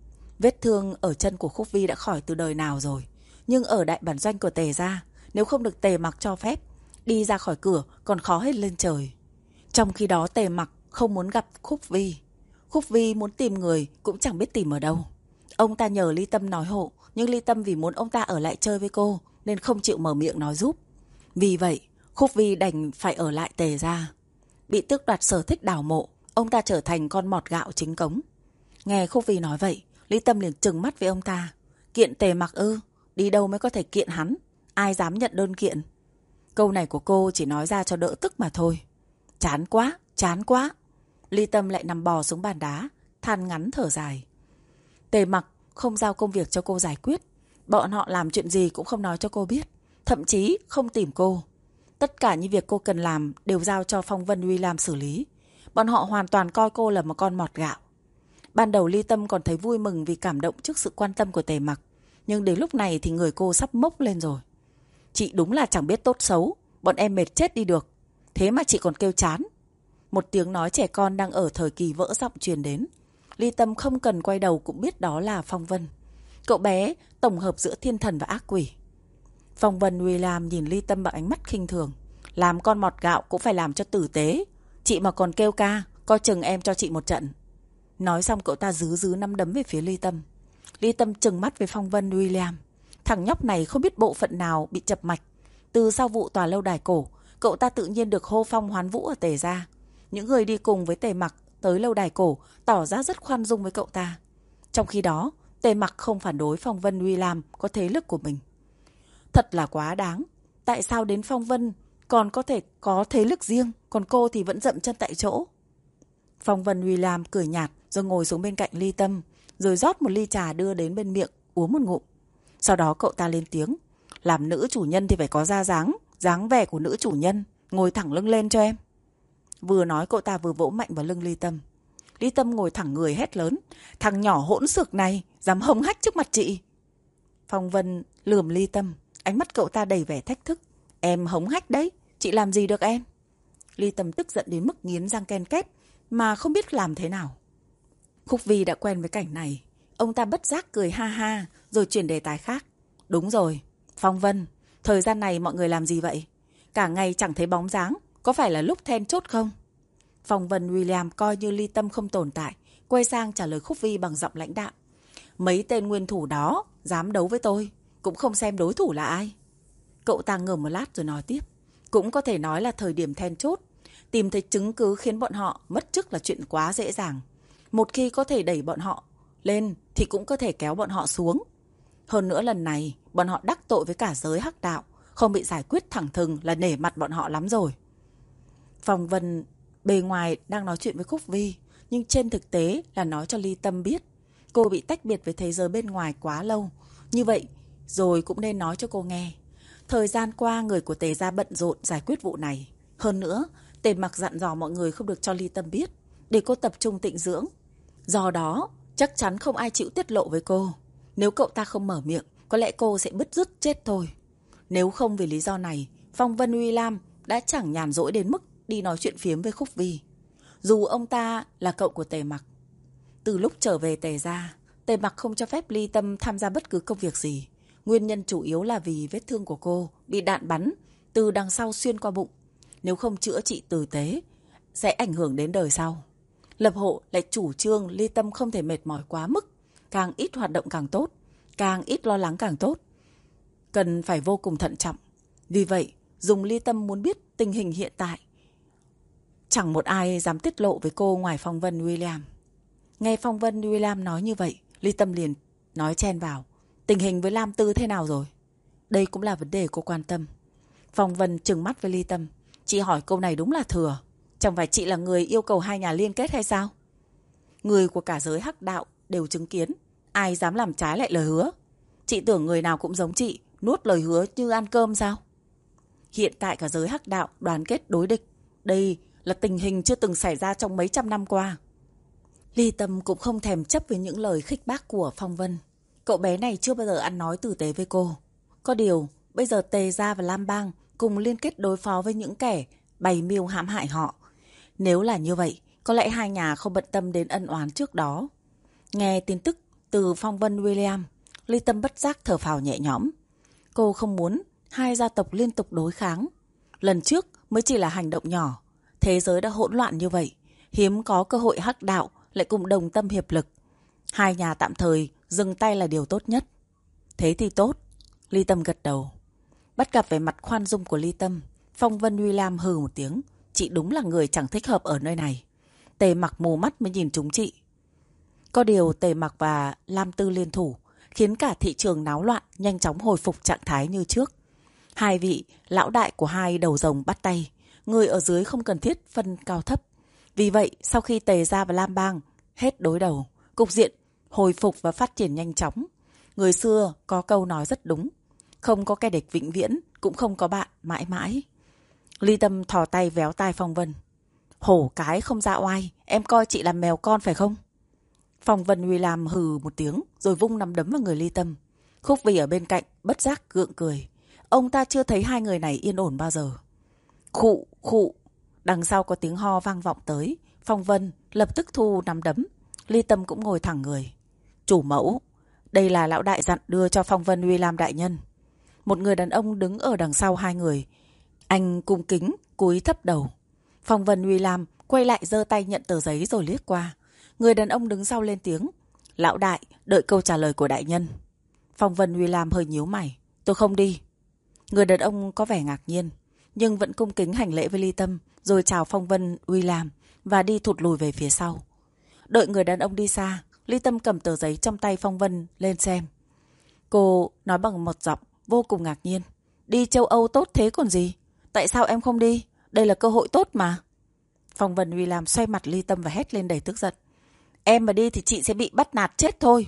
Vết thương ở chân của Khúc Vi đã khỏi từ đời nào rồi, nhưng ở đại bản doanh của Tề gia, nếu không được Tề Mặc cho phép, đi ra khỏi cửa còn khó hết lên trời. Trong khi đó Tề Mặc không muốn gặp Khúc Vi. Khúc Vi muốn tìm người cũng chẳng biết tìm ở đâu. Ông ta nhờ Ly Tâm nói hộ, nhưng Ly Tâm vì muốn ông ta ở lại chơi với cô nên không chịu mở miệng nói giúp. Vì vậy Khúc Vi đành phải ở lại Tề gia. Bị tước đoạt sở thích đào mộ, ông ta trở thành con mọt gạo chính cống. Nghe Khúc Vi nói vậy, Ly Tâm liền trừng mắt với ông ta. Kiện Tề Mặc ư? Đi đâu mới có thể kiện hắn? Ai dám nhận đơn kiện? Câu này của cô chỉ nói ra cho đỡ tức mà thôi. Chán quá, chán quá. Ly Tâm lại nằm bò xuống bàn đá, than ngắn thở dài. Tề Mặc không giao công việc cho cô giải quyết. Bọn họ làm chuyện gì cũng không nói cho cô biết, thậm chí không tìm cô. Tất cả những việc cô cần làm đều giao cho Phong Vân Uy làm xử lý. Bọn họ hoàn toàn coi cô là một con mọt gạo. Ban đầu Ly Tâm còn thấy vui mừng vì cảm động trước sự quan tâm của Tề Mặc, nhưng đến lúc này thì người cô sắp mốc lên rồi. Chị đúng là chẳng biết tốt xấu, bọn em mệt chết đi được. Thế mà chị còn kêu chán. Một tiếng nói trẻ con đang ở thời kỳ vỡ giọng truyền đến. Ly Tâm không cần quay đầu cũng biết đó là Phong Vân. Cậu bé tổng hợp giữa thiên thần và ác quỷ. Phong Vân William nhìn Ly Tâm bằng ánh mắt khinh thường. Làm con mọt gạo cũng phải làm cho tử tế. Chị mà còn kêu ca, coi chừng em cho chị một trận. Nói xong cậu ta dứ nắm đấm về phía Ly Tâm. Ly Tâm trừng mắt với Phong Vân William. Thằng nhóc này không biết bộ phận nào bị chập mạch. Từ sau vụ tòa lâu đài cổ, cậu ta tự nhiên được hô phong hoán vũ ở Tề gia. Những người đi cùng với Tề Mặc tới lâu đài cổ tỏ ra rất khoan dung với cậu ta. Trong khi đó, Tề Mặc không phản đối Phong Vân William có thế lực của mình. Thật là quá đáng. Tại sao đến Phong Vân còn có thể có thế lực riêng, còn cô thì vẫn dậm chân tại chỗ? Phong Vân William cười nhạt rồi ngồi xuống bên cạnh Ly Tâm, rồi rót một ly trà đưa đến bên miệng, uống một ngụm. Sau đó cậu ta lên tiếng. Làm nữ chủ nhân thì phải có ra dáng, dáng vẻ của nữ chủ nhân. Ngồi thẳng lưng lên cho em. Vừa nói cậu ta vừa vỗ mạnh vào lưng Ly Tâm. Ly Tâm ngồi thẳng người hét lớn. Thằng nhỏ hỗn xược này, dám hống hách trước mặt chị. Phong Vân lườm Ly Tâm, ánh mắt cậu ta đầy vẻ thách thức. Em hống hách đấy, chị làm gì được em? Ly Tâm tức giận đến mức nghiến răng ken két mà không biết làm thế nào. Khúc Vi đã quen với cảnh này. Ông ta bất giác cười ha ha rồi chuyển đề tài khác. Đúng rồi, Phong Vân, thời gian này mọi người làm gì vậy? Cả ngày chẳng thấy bóng dáng, có phải là lúc then chốt không? Phong Vân William coi như Ly Tâm không tồn tại, quay sang trả lời Khúc Vi bằng giọng lãnh đạm. Mấy tên nguyên thủ đó dám đấu với tôi, cũng không xem đối thủ là ai. Cậu ta ngừng một lát rồi nói tiếp. Cũng có thể nói là thời điểm then chốt. Tìm thấy chứng cứ khiến bọn họ mất chức là chuyện quá dễ dàng. Một khi có thể đẩy bọn họ lên thì cũng có thể kéo bọn họ xuống. Hơn nữa lần này bọn họ đắc tội với cả giới hắc đạo, không bị giải quyết thẳng thừng là nể mặt bọn họ lắm rồi. Phong Vân bề ngoài đang nói chuyện với Khúc Vi, nhưng trên thực tế là nói cho Ly Tâm biết cô bị tách biệt với thế giới bên ngoài quá lâu. Như vậy rồi cũng nên nói cho cô nghe. Thời gian qua người của Tề gia bận rộn giải quyết vụ này. Hơn nữa Tề Mặc dặn dò mọi người không được cho Ly Tâm biết, để cô tập trung tịnh dưỡng. Do đó chắc chắn không ai chịu tiết lộ với cô. Nếu cậu ta không mở miệng, có lẽ cô sẽ bứt rứt chết thôi. Nếu không vì lý do này, Phong Vân William đã chẳng nhàn rỗi đến mức đi nói chuyện phiếm với Khúc Vi. Dù ông ta là cậu của Tề Mặc. Từ lúc trở về Tề gia, Tề Mặc không cho phép Ly Tâm tham gia bất cứ công việc gì. Nguyên nhân chủ yếu là vì vết thương của cô bị đạn bắn từ đằng sau xuyên qua bụng. Nếu không chữa trị tử tế, sẽ ảnh hưởng đến đời sau. Lập hộ lại chủ trương Ly Tâm không thể mệt mỏi quá mức, càng ít hoạt động càng tốt, càng ít lo lắng càng tốt. Cần phải vô cùng thận trọng. Vì vậy, dùng Ly Tâm muốn biết tình hình hiện tại. Chẳng một ai dám tiết lộ với cô ngoài Phong Vân William. Nghe Phong Vân William nói như vậy, Ly Tâm liền nói chen vào. Tình hình với Lam Tư thế nào rồi? Đây cũng là vấn đề cô quan tâm. Phong Vân trừng mắt với Ly Tâm. Chị hỏi câu này đúng là thừa. Chẳng phải chị là người yêu cầu hai nhà liên kết hay sao? Người của cả giới hắc đạo đều chứng kiến. Ai dám làm trái lại lời hứa? Chị tưởng người nào cũng giống chị, nuốt lời hứa như ăn cơm sao? Hiện tại cả giới hắc đạo đoàn kết đối địch. Đây là tình hình chưa từng xảy ra trong mấy trăm năm qua. Ly Tâm cũng không thèm chấp với những lời khích bác của Phong Vân. Cậu bé này chưa bao giờ ăn nói tử tế với cô. Có điều, bây giờ Tề Gia và Lam Bang cùng liên kết đối phó với những kẻ bày mưu hãm hại họ. Nếu là như vậy, có lẽ hai nhà không bận tâm đến ân oán trước đó. Nghe tin tức từ Phong Vân William, Ly Tâm bất giác thở phào nhẹ nhõm. Cô không muốn hai gia tộc liên tục đối kháng. Lần trước mới chỉ là hành động nhỏ. Thế giới đã hỗn loạn như vậy. Hiếm có cơ hội hắc đạo lại cùng đồng tâm hiệp lực. Hai nhà tạm thời dừng tay là điều tốt nhất. Thế thì tốt. Ly Tâm gật đầu. Bắt gặp về mặt khoan dung của Ly Tâm, Phong Vân William hừ một tiếng. Chị đúng là người chẳng thích hợp ở nơi này. Tề Mặc mù mắt mới nhìn chúng chị. Có điều Tề Mặc và Lam Tư liên thủ khiến cả thị trường náo loạn nhanh chóng hồi phục trạng thái như trước. Hai vị lão đại của hai đầu rồng bắt tay. Người ở dưới không cần thiết phân cao thấp. Vì vậy sau khi Tề Gia và Lam Bang hết đối đầu, cục diện hồi phục và phát triển nhanh chóng. Người xưa có câu nói rất đúng. Không có kẻ địch vĩnh viễn, cũng không có bạn mãi mãi. Ly Tâm thò tay véo tai Phong Vân. Hổ cái không ra oai, em coi chị làm mèo con phải không? Phong Vân William hừ một tiếng rồi vung nắm đấm vào người Ly Tâm. Khúc Vi ở bên cạnh bất giác gượng cười. Ông ta chưa thấy hai người này yên ổn bao giờ. Khụ khụ. Đằng sau có tiếng ho vang vọng tới. Phong Vân lập tức thu nắm đấm. Ly Tâm cũng ngồi thẳng người. Chủ mẫu, đây là lão đại dặn đưa cho Phong Vân William đại nhân. Một người đàn ông đứng ở đằng sau hai người. Anh cung kính cúi thấp đầu. Phong Vân William quay lại giơ tay nhận tờ giấy rồi liếc qua. Người đàn ông đứng sau lên tiếng. Lão đại, đợi câu trả lời của đại nhân. Phong Vân William hơi nhíu mày. Tôi không đi. Người đàn ông có vẻ ngạc nhiên, nhưng vẫn cung kính hành lễ với Ly Tâm, rồi chào Phong Vân William và đi thụt lùi về phía sau. Đợi người đàn ông đi xa, Ly Tâm cầm tờ giấy trong tay Phong Vân lên xem. Cô nói bằng một giọng vô cùng ngạc nhiên. Đi châu Âu tốt thế còn gì? Tại sao em không đi? Đây là cơ hội tốt mà. Phong Vân William xoay mặt Ly Tâm và hét lên đầy tức giận. Em mà đi thì chị sẽ bị bắt nạt chết thôi.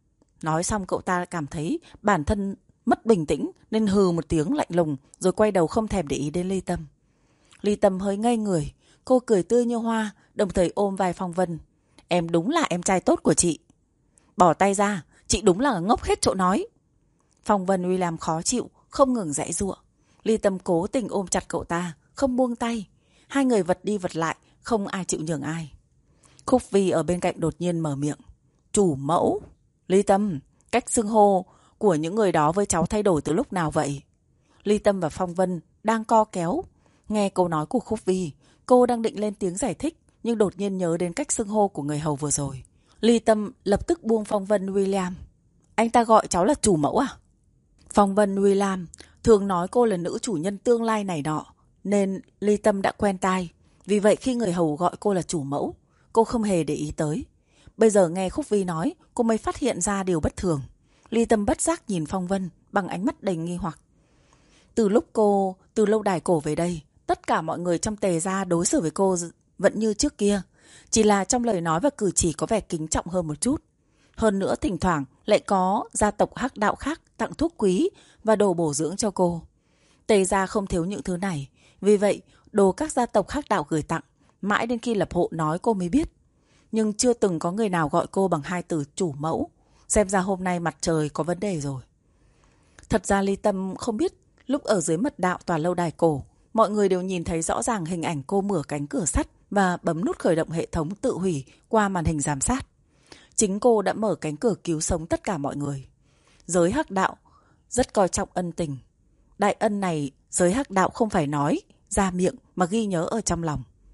Nói xong cậu ta cảm thấy bản thân mất bình tĩnh nên hừ một tiếng lạnh lùng rồi quay đầu không thèm để ý đến Ly Tâm. Ly Tâm hơi ngây người. Cô cười tươi như hoa, đồng thời ôm vai Phong Vân. Em đúng là em trai tốt của chị. Bỏ tay ra, chị đúng là ngốc hết chỗ nói. Phong Vân William khó chịu, không ngừng giãy giụa. Ly Tâm cố tình ôm chặt cậu ta, không buông tay. Hai người vật đi vật lại, không ai chịu nhường ai. Khúc Vi ở bên cạnh đột nhiên mở miệng. Chủ mẫu. Ly Tâm, cách xưng hô của những người đó với cháu thay đổi từ lúc nào vậy? Ly Tâm và Phong Vân đang co kéo. Nghe câu nói của Khúc Vi, cô đang định lên tiếng giải thích, nhưng đột nhiên nhớ đến cách xưng hô của người hầu vừa rồi. Ly Tâm lập tức buông Phong Vân William. Anh ta gọi cháu là chủ mẫu à? Phong Vân William thường nói cô là nữ chủ nhân tương lai này nọ, nên Ly Tâm đã quen tai. Vì vậy khi người hầu gọi cô là chủ mẫu, cô không hề để ý tới. Bây giờ nghe Khúc Vi nói, cô mới phát hiện ra điều bất thường. Ly Tâm bất giác nhìn Phong Vân bằng ánh mắt đầy nghi hoặc. Từ lúc cô từ lâu đài cổ về đây, tất cả mọi người trong Tề gia đối xử với cô vẫn như trước kia. Chỉ là trong lời nói và cử chỉ có vẻ kính trọng hơn một chút. Hơn nữa thỉnh thoảng lại có gia tộc hắc đạo khác tặng thuốc quý và đồ bổ dưỡng cho cô. Tề gia không thiếu những thứ này. Vì vậy đồ các gia tộc hắc đạo gửi tặng, mãi đến khi lập hộ nói cô mới biết. Nhưng chưa từng có người nào gọi cô bằng hai từ chủ mẫu. Xem ra hôm nay mặt trời có vấn đề rồi. Thật ra Ly Tâm không biết lúc ở dưới mật đạo tòa lâu đài cổ, mọi người đều nhìn thấy rõ ràng hình ảnh cô mở cánh cửa sắt và bấm nút khởi động hệ thống tự hủy qua màn hình giám sát. Chính cô đã mở cánh cửa cứu sống tất cả mọi người. Giới hắc đạo rất coi trọng ân tình. Đại ân này giới hắc đạo không phải nói ra miệng mà ghi nhớ ở trong lòng.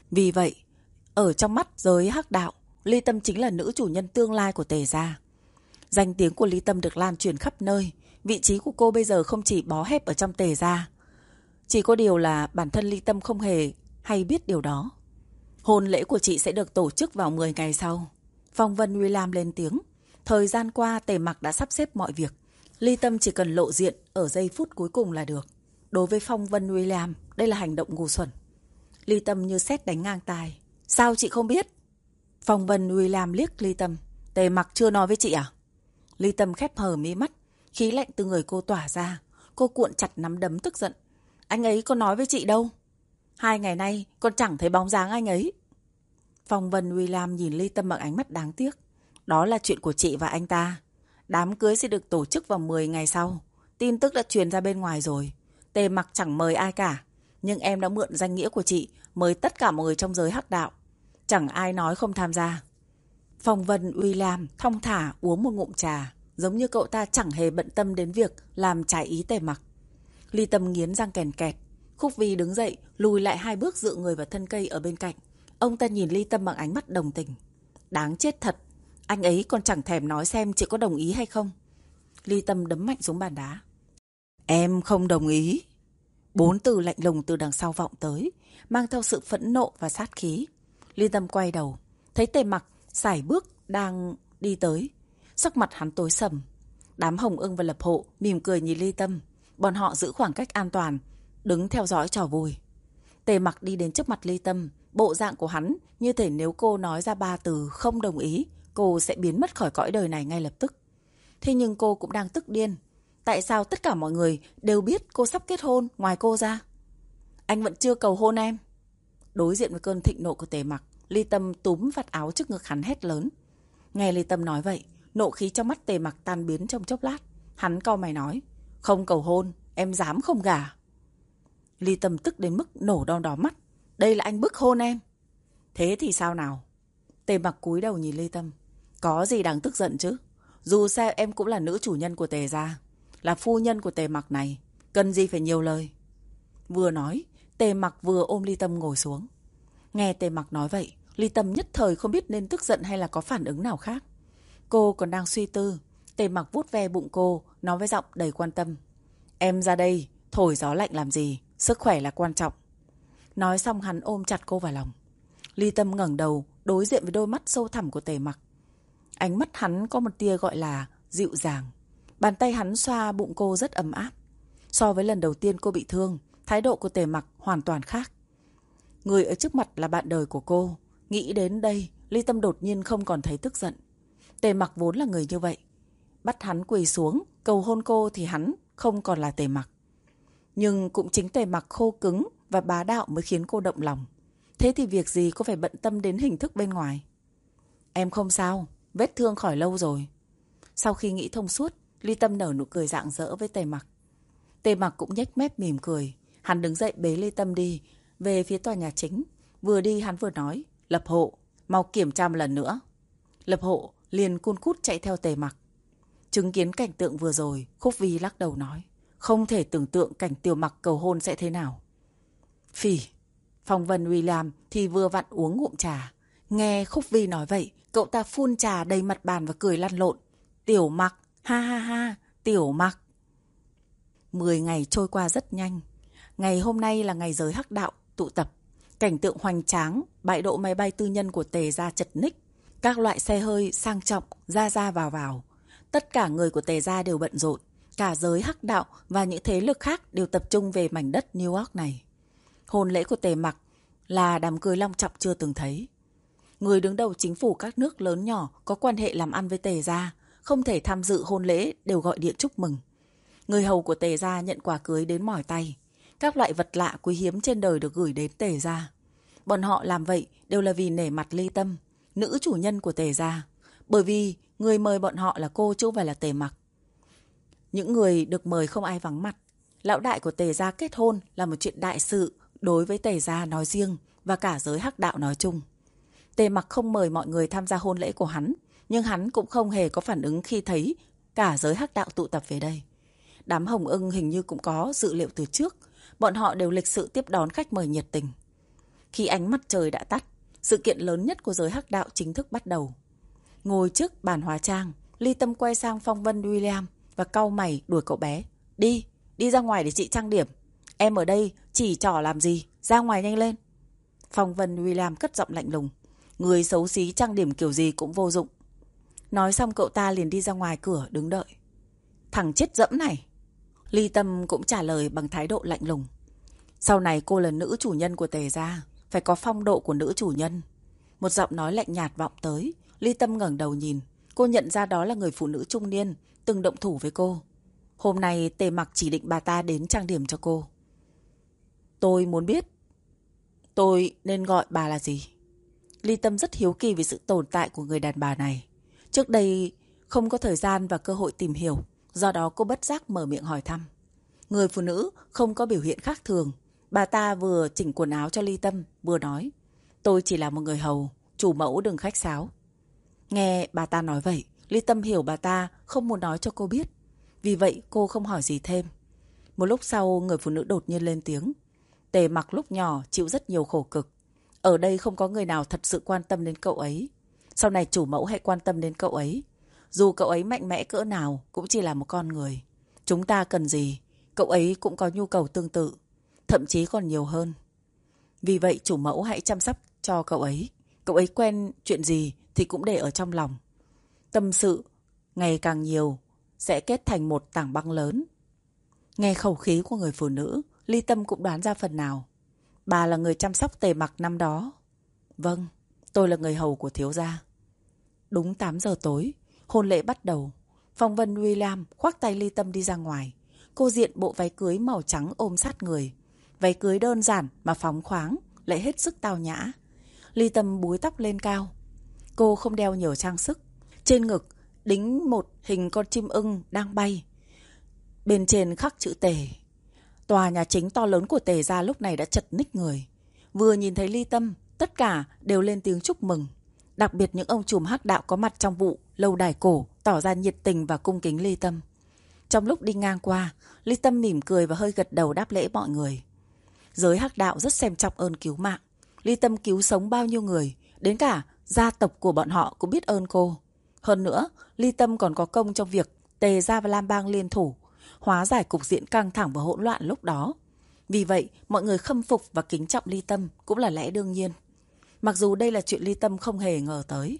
Vì vậy, ở trong mắt giới hắc đạo, Ly Tâm chính là nữ chủ nhân tương lai của Tề gia. Danh tiếng của Ly Tâm được lan truyền khắp nơi. Vị trí của cô bây giờ không chỉ bó hẹp ở trong Tề gia. Chỉ có điều là bản thân Ly Tâm không hề hay biết điều đó. Hôn lễ của chị sẽ được tổ chức vào 10 ngày sau. Phong Vân William lên tiếng. Thời gian qua Tề Mặc đã sắp xếp mọi việc. Ly Tâm chỉ cần lộ diện ở giây phút cuối cùng là được. Đối với Phong Vân William, đây là hành động ngu xuẩn. Ly Tâm như sét đánh ngang tai. Sao chị không biết? Phong Vân William liếc Ly Tâm. Tề Mặc chưa nói với chị à? Ly Tâm khép hờ mí mắt. Khí lạnh từ người cô tỏa ra. Cô cuộn chặt nắm đấm tức giận. Anh ấy có nói với chị đâu. 2 ngày nay con chẳng thấy bóng dáng anh ấy. Phong Vân William nhìn Ly Tâm bằng ánh mắt đáng tiếc. Đó là chuyện của chị và anh ta. Đám cưới sẽ được tổ chức vào 10 ngày sau. Tin tức đã truyền ra bên ngoài rồi. Tề Mặc chẳng mời ai cả. Nhưng em đã mượn danh nghĩa của chị mời tất cả mọi người trong giới hắc đạo. Chẳng ai nói không tham gia. Phong Vân William thong thả uống một ngụm trà. Giống như cậu ta chẳng hề bận tâm đến việc làm trái ý Tề Mặc. Ly Tâm nghiến răng kèn kẹt. Khúc Vi đứng dậy lùi lại 2 bước dựa người vào thân cây ở bên cạnh. Ông ta nhìn Ly Tâm bằng ánh mắt đồng tình. Đáng chết thật. Anh ấy còn chẳng thèm nói xem chị có đồng ý hay không. Ly Tâm đấm mạnh xuống bàn đá. Em không đồng ý. 4 từ lạnh lùng từ đằng sau vọng tới, mang theo sự phẫn nộ và sát khí. Ly Tâm quay đầu, thấy Tề Mặc sải bước đang đi tới. Sắc mặt hắn tối sầm. Đám Hồng Ưng và Lập Hộ mỉm cười nhìn Ly Tâm. Bọn họ giữ khoảng cách an toàn, đứng theo dõi trò vui. Tề Mặc đi đến trước mặt Ly Tâm. Bộ dạng của hắn như thể nếu cô nói ra 3 từ không đồng ý, cô sẽ biến mất khỏi cõi đời này ngay lập tức. Thế nhưng cô cũng đang tức điên. Tại sao tất cả mọi người đều biết cô sắp kết hôn ngoài cô ra? Anh vẫn chưa cầu hôn em. Đối diện với cơn thịnh nộ của Tề Mặc, Ly Tâm túm vạt áo trước ngực hắn hét lớn. Nghe Ly Tâm nói vậy, nộ khí trong mắt Tề Mặc tan biến trong chốc lát. Hắn cau mày nói, không cầu hôn, em dám không gả. Ly Tâm tức đến mức nổ đom đóm mắt. Đây là anh bức hôn em. Thế thì sao nào? Tề Mặc cúi đầu nhìn Ly Tâm. Có gì đáng tức giận chứ? Dù sao em cũng là nữ chủ nhân của Tề gia, là phu nhân của Tề Mặc này. Cần gì phải nhiều lời. Vừa nói, Tề Mặc vừa ôm Ly Tâm ngồi xuống. Nghe Tề Mặc nói vậy, Ly Tâm nhất thời không biết nên tức giận hay là có phản ứng nào khác. Cô còn đang suy tư. Tề Mặc vuốt ve bụng cô, nói với giọng đầy quan tâm. Em ra đây, thổi gió lạnh làm gì? Sức khỏe là quan trọng. Nói xong hắn ôm chặt cô vào lòng. Ly Tâm ngẩng đầu, đối diện với đôi mắt sâu thẳm của Tề Mặc. Ánh mắt hắn có một tia gọi là dịu dàng. Bàn tay hắn xoa bụng cô rất ấm áp. So với lần đầu tiên cô bị thương, thái độ của Tề Mặc hoàn toàn khác. Người ở trước mặt là bạn đời của cô. Nghĩ đến đây, Ly Tâm đột nhiên không còn thấy tức giận. Tề Mặc vốn là người như vậy. Bắt hắn quỳ xuống, cầu hôn cô thì hắn không còn là Tề Mặc. Nhưng cũng chính Tề Mặc khô cứng và bá đạo mới khiến cô động lòng. Thế thì việc gì cô phải bận tâm đến hình thức bên ngoài? Em không sao, vết thương khỏi lâu rồi. Sau khi nghĩ thông suốt, Ly Tâm nở nụ cười rạng rỡ với Tề Mặc. Tề Mặc cũng nhếch mép mỉm cười. Hắn đứng dậy bế Ly Tâm đi về phía tòa nhà chính. Vừa đi hắn vừa nói, Lập Hộ, mau kiểm tra một lần nữa. Lập Hộ liền cun cút chạy theo Tề Mặc. Chứng kiến cảnh tượng vừa rồi, Khúc Vi lắc đầu nói, không thể tưởng tượng cảnh Tiểu Mặc cầu hôn sẽ thế nào. Phỉ. Phong Vân William thì vừa vặn uống ngụm trà. Nghe Khúc Vi nói vậy, cậu ta phun trà đầy mặt bàn và cười lăn lộn. Tiểu Mặc, ha ha ha, Tiểu Mặc. 10 ngày trôi qua rất nhanh. Ngày hôm nay là ngày giới hắc đạo tụ tập. Cảnh tượng hoành tráng, bãi đỗ máy bay tư nhân của Tề gia chật ních. Các loại xe hơi sang trọng ra ra vào vào. Tất cả người của Tề gia đều bận rộn. Cả giới hắc đạo và những thế lực khác đều tập trung về mảnh đất New York này. Hôn lễ của Tề Mặc là đám cưới long trọng chưa từng thấy. Người đứng đầu chính phủ các nước lớn nhỏ có quan hệ làm ăn với Tề gia, không thể tham dự hôn lễ đều gọi điện chúc mừng. Người hầu của Tề gia nhận quà cưới đến mỏi tay. Các loại vật lạ quý hiếm trên đời được gửi đến Tề gia. Bọn họ làm vậy đều là vì nể mặt Ly Tâm, nữ chủ nhân của Tề gia. Bởi vì người mời bọn họ là cô chứ không phải là Tề Mặc. Những người được mời không ai vắng mặt. Lão đại của Tề gia kết hôn là một chuyện đại sự đối với Tề gia nói riêng và cả giới hắc đạo nói chung. Tề Mặc không mời mọi người tham gia hôn lễ của hắn, nhưng hắn cũng không hề có phản ứng khi thấy cả giới hắc đạo tụ tập về đây. Đám Hồng Ưng hình như cũng có dự liệu từ trước, bọn họ đều lịch sự tiếp đón khách mời nhiệt tình. Khi ánh mặt trời đã tắt, sự kiện lớn nhất của giới hắc đạo chính thức bắt đầu. Ngồi trước bàn hóa trang, Ly Tâm quay sang Phong Vân William và cau mày đuổi cậu bé. Đi ra ngoài để chị trang điểm. Em ở đây chỉ trỏ làm gì, ra ngoài nhanh lên. Phong Vân William cất giọng lạnh lùng. Người xấu xí trang điểm kiểu gì cũng vô dụng. Nói xong cậu ta liền đi ra ngoài cửa đứng đợi. Thằng chết dẫm này. Ly Tâm cũng trả lời bằng thái độ lạnh lùng. Sau này cô là nữ chủ nhân của Tề gia, phải có phong độ của nữ chủ nhân. Một giọng nói lạnh nhạt vọng tới. Ly Tâm ngẩng đầu nhìn. Cô nhận ra đó là người phụ nữ trung niên từng động thủ với cô. Hôm nay Tề Mặc chỉ định bà ta đến trang điểm cho cô. Tôi muốn biết tôi nên gọi bà là gì? Ly Tâm rất hiếu kỳ về sự tồn tại của người đàn bà này. Trước đây không có thời gian và cơ hội tìm hiểu, do đó cô bất giác mở miệng hỏi thăm. Người phụ nữ không có biểu hiện khác thường. Bà ta vừa chỉnh quần áo cho Ly Tâm, vừa nói. Tôi chỉ là một người hầu, chủ mẫu đừng khách sáo. Nghe bà ta nói vậy, Ly Tâm hiểu bà ta không muốn nói cho cô biết. Vì vậy cô không hỏi gì thêm. Một lúc sau người phụ nữ đột nhiên lên tiếng. Tề Mặc lúc nhỏ chịu rất nhiều khổ cực. Ở đây không có người nào thật sự quan tâm đến cậu ấy. Sau này chủ mẫu hãy quan tâm đến cậu ấy. Dù cậu ấy mạnh mẽ cỡ nào cũng chỉ là một con người. Chúng ta cần gì, cậu ấy cũng có nhu cầu tương tự, thậm chí còn nhiều hơn. Vì vậy chủ mẫu hãy chăm sóc cho cậu ấy. Cậu ấy quen chuyện gì thì cũng để ở trong lòng. Tâm sự ngày càng nhiều sẽ kết thành một tảng băng lớn. Nghe khẩu khí của người phụ nữ, Ly Tâm cũng đoán ra phần nào. Bà là người chăm sóc Tề Mặc năm đó. Vâng, tôi là người hầu của thiếu gia. Đúng 8 giờ tối, hôn lễ bắt đầu. Phong Vân William khoác tay Ly Tâm đi ra ngoài. Cô diện bộ váy cưới màu trắng ôm sát người. Váy cưới đơn giản mà phóng khoáng, lại hết sức tao nhã. Ly Tâm búi tóc lên cao. Cô không đeo nhiều trang sức. Trên ngực đính một hình con chim ưng đang bay. Bên trên khắc chữ Tề. Tòa nhà chính to lớn của Tề gia lúc này đã chật ních người. Vừa nhìn thấy Ly Tâm, tất cả đều lên tiếng chúc mừng. Đặc biệt những ông trùm hắc đạo có mặt trong vụ lâu đài cổ tỏ ra nhiệt tình và cung kính Ly Tâm. Trong lúc đi ngang qua, Ly Tâm mỉm cười và hơi gật đầu đáp lễ mọi người. Giới hắc đạo rất xem trọng ơn cứu mạng. Ly Tâm cứu sống bao nhiêu người, đến cả gia tộc của bọn họ cũng biết ơn cô. Hơn nữa, Ly Tâm còn có công trong việc Tề gia và Lam Bang liên thủ, hóa giải cục diện căng thẳng và hỗn loạn lúc đó. Vì vậy, mọi người khâm phục và kính trọng Ly Tâm cũng là lẽ đương nhiên. Mặc dù đây là chuyện Ly Tâm không hề ngờ tới.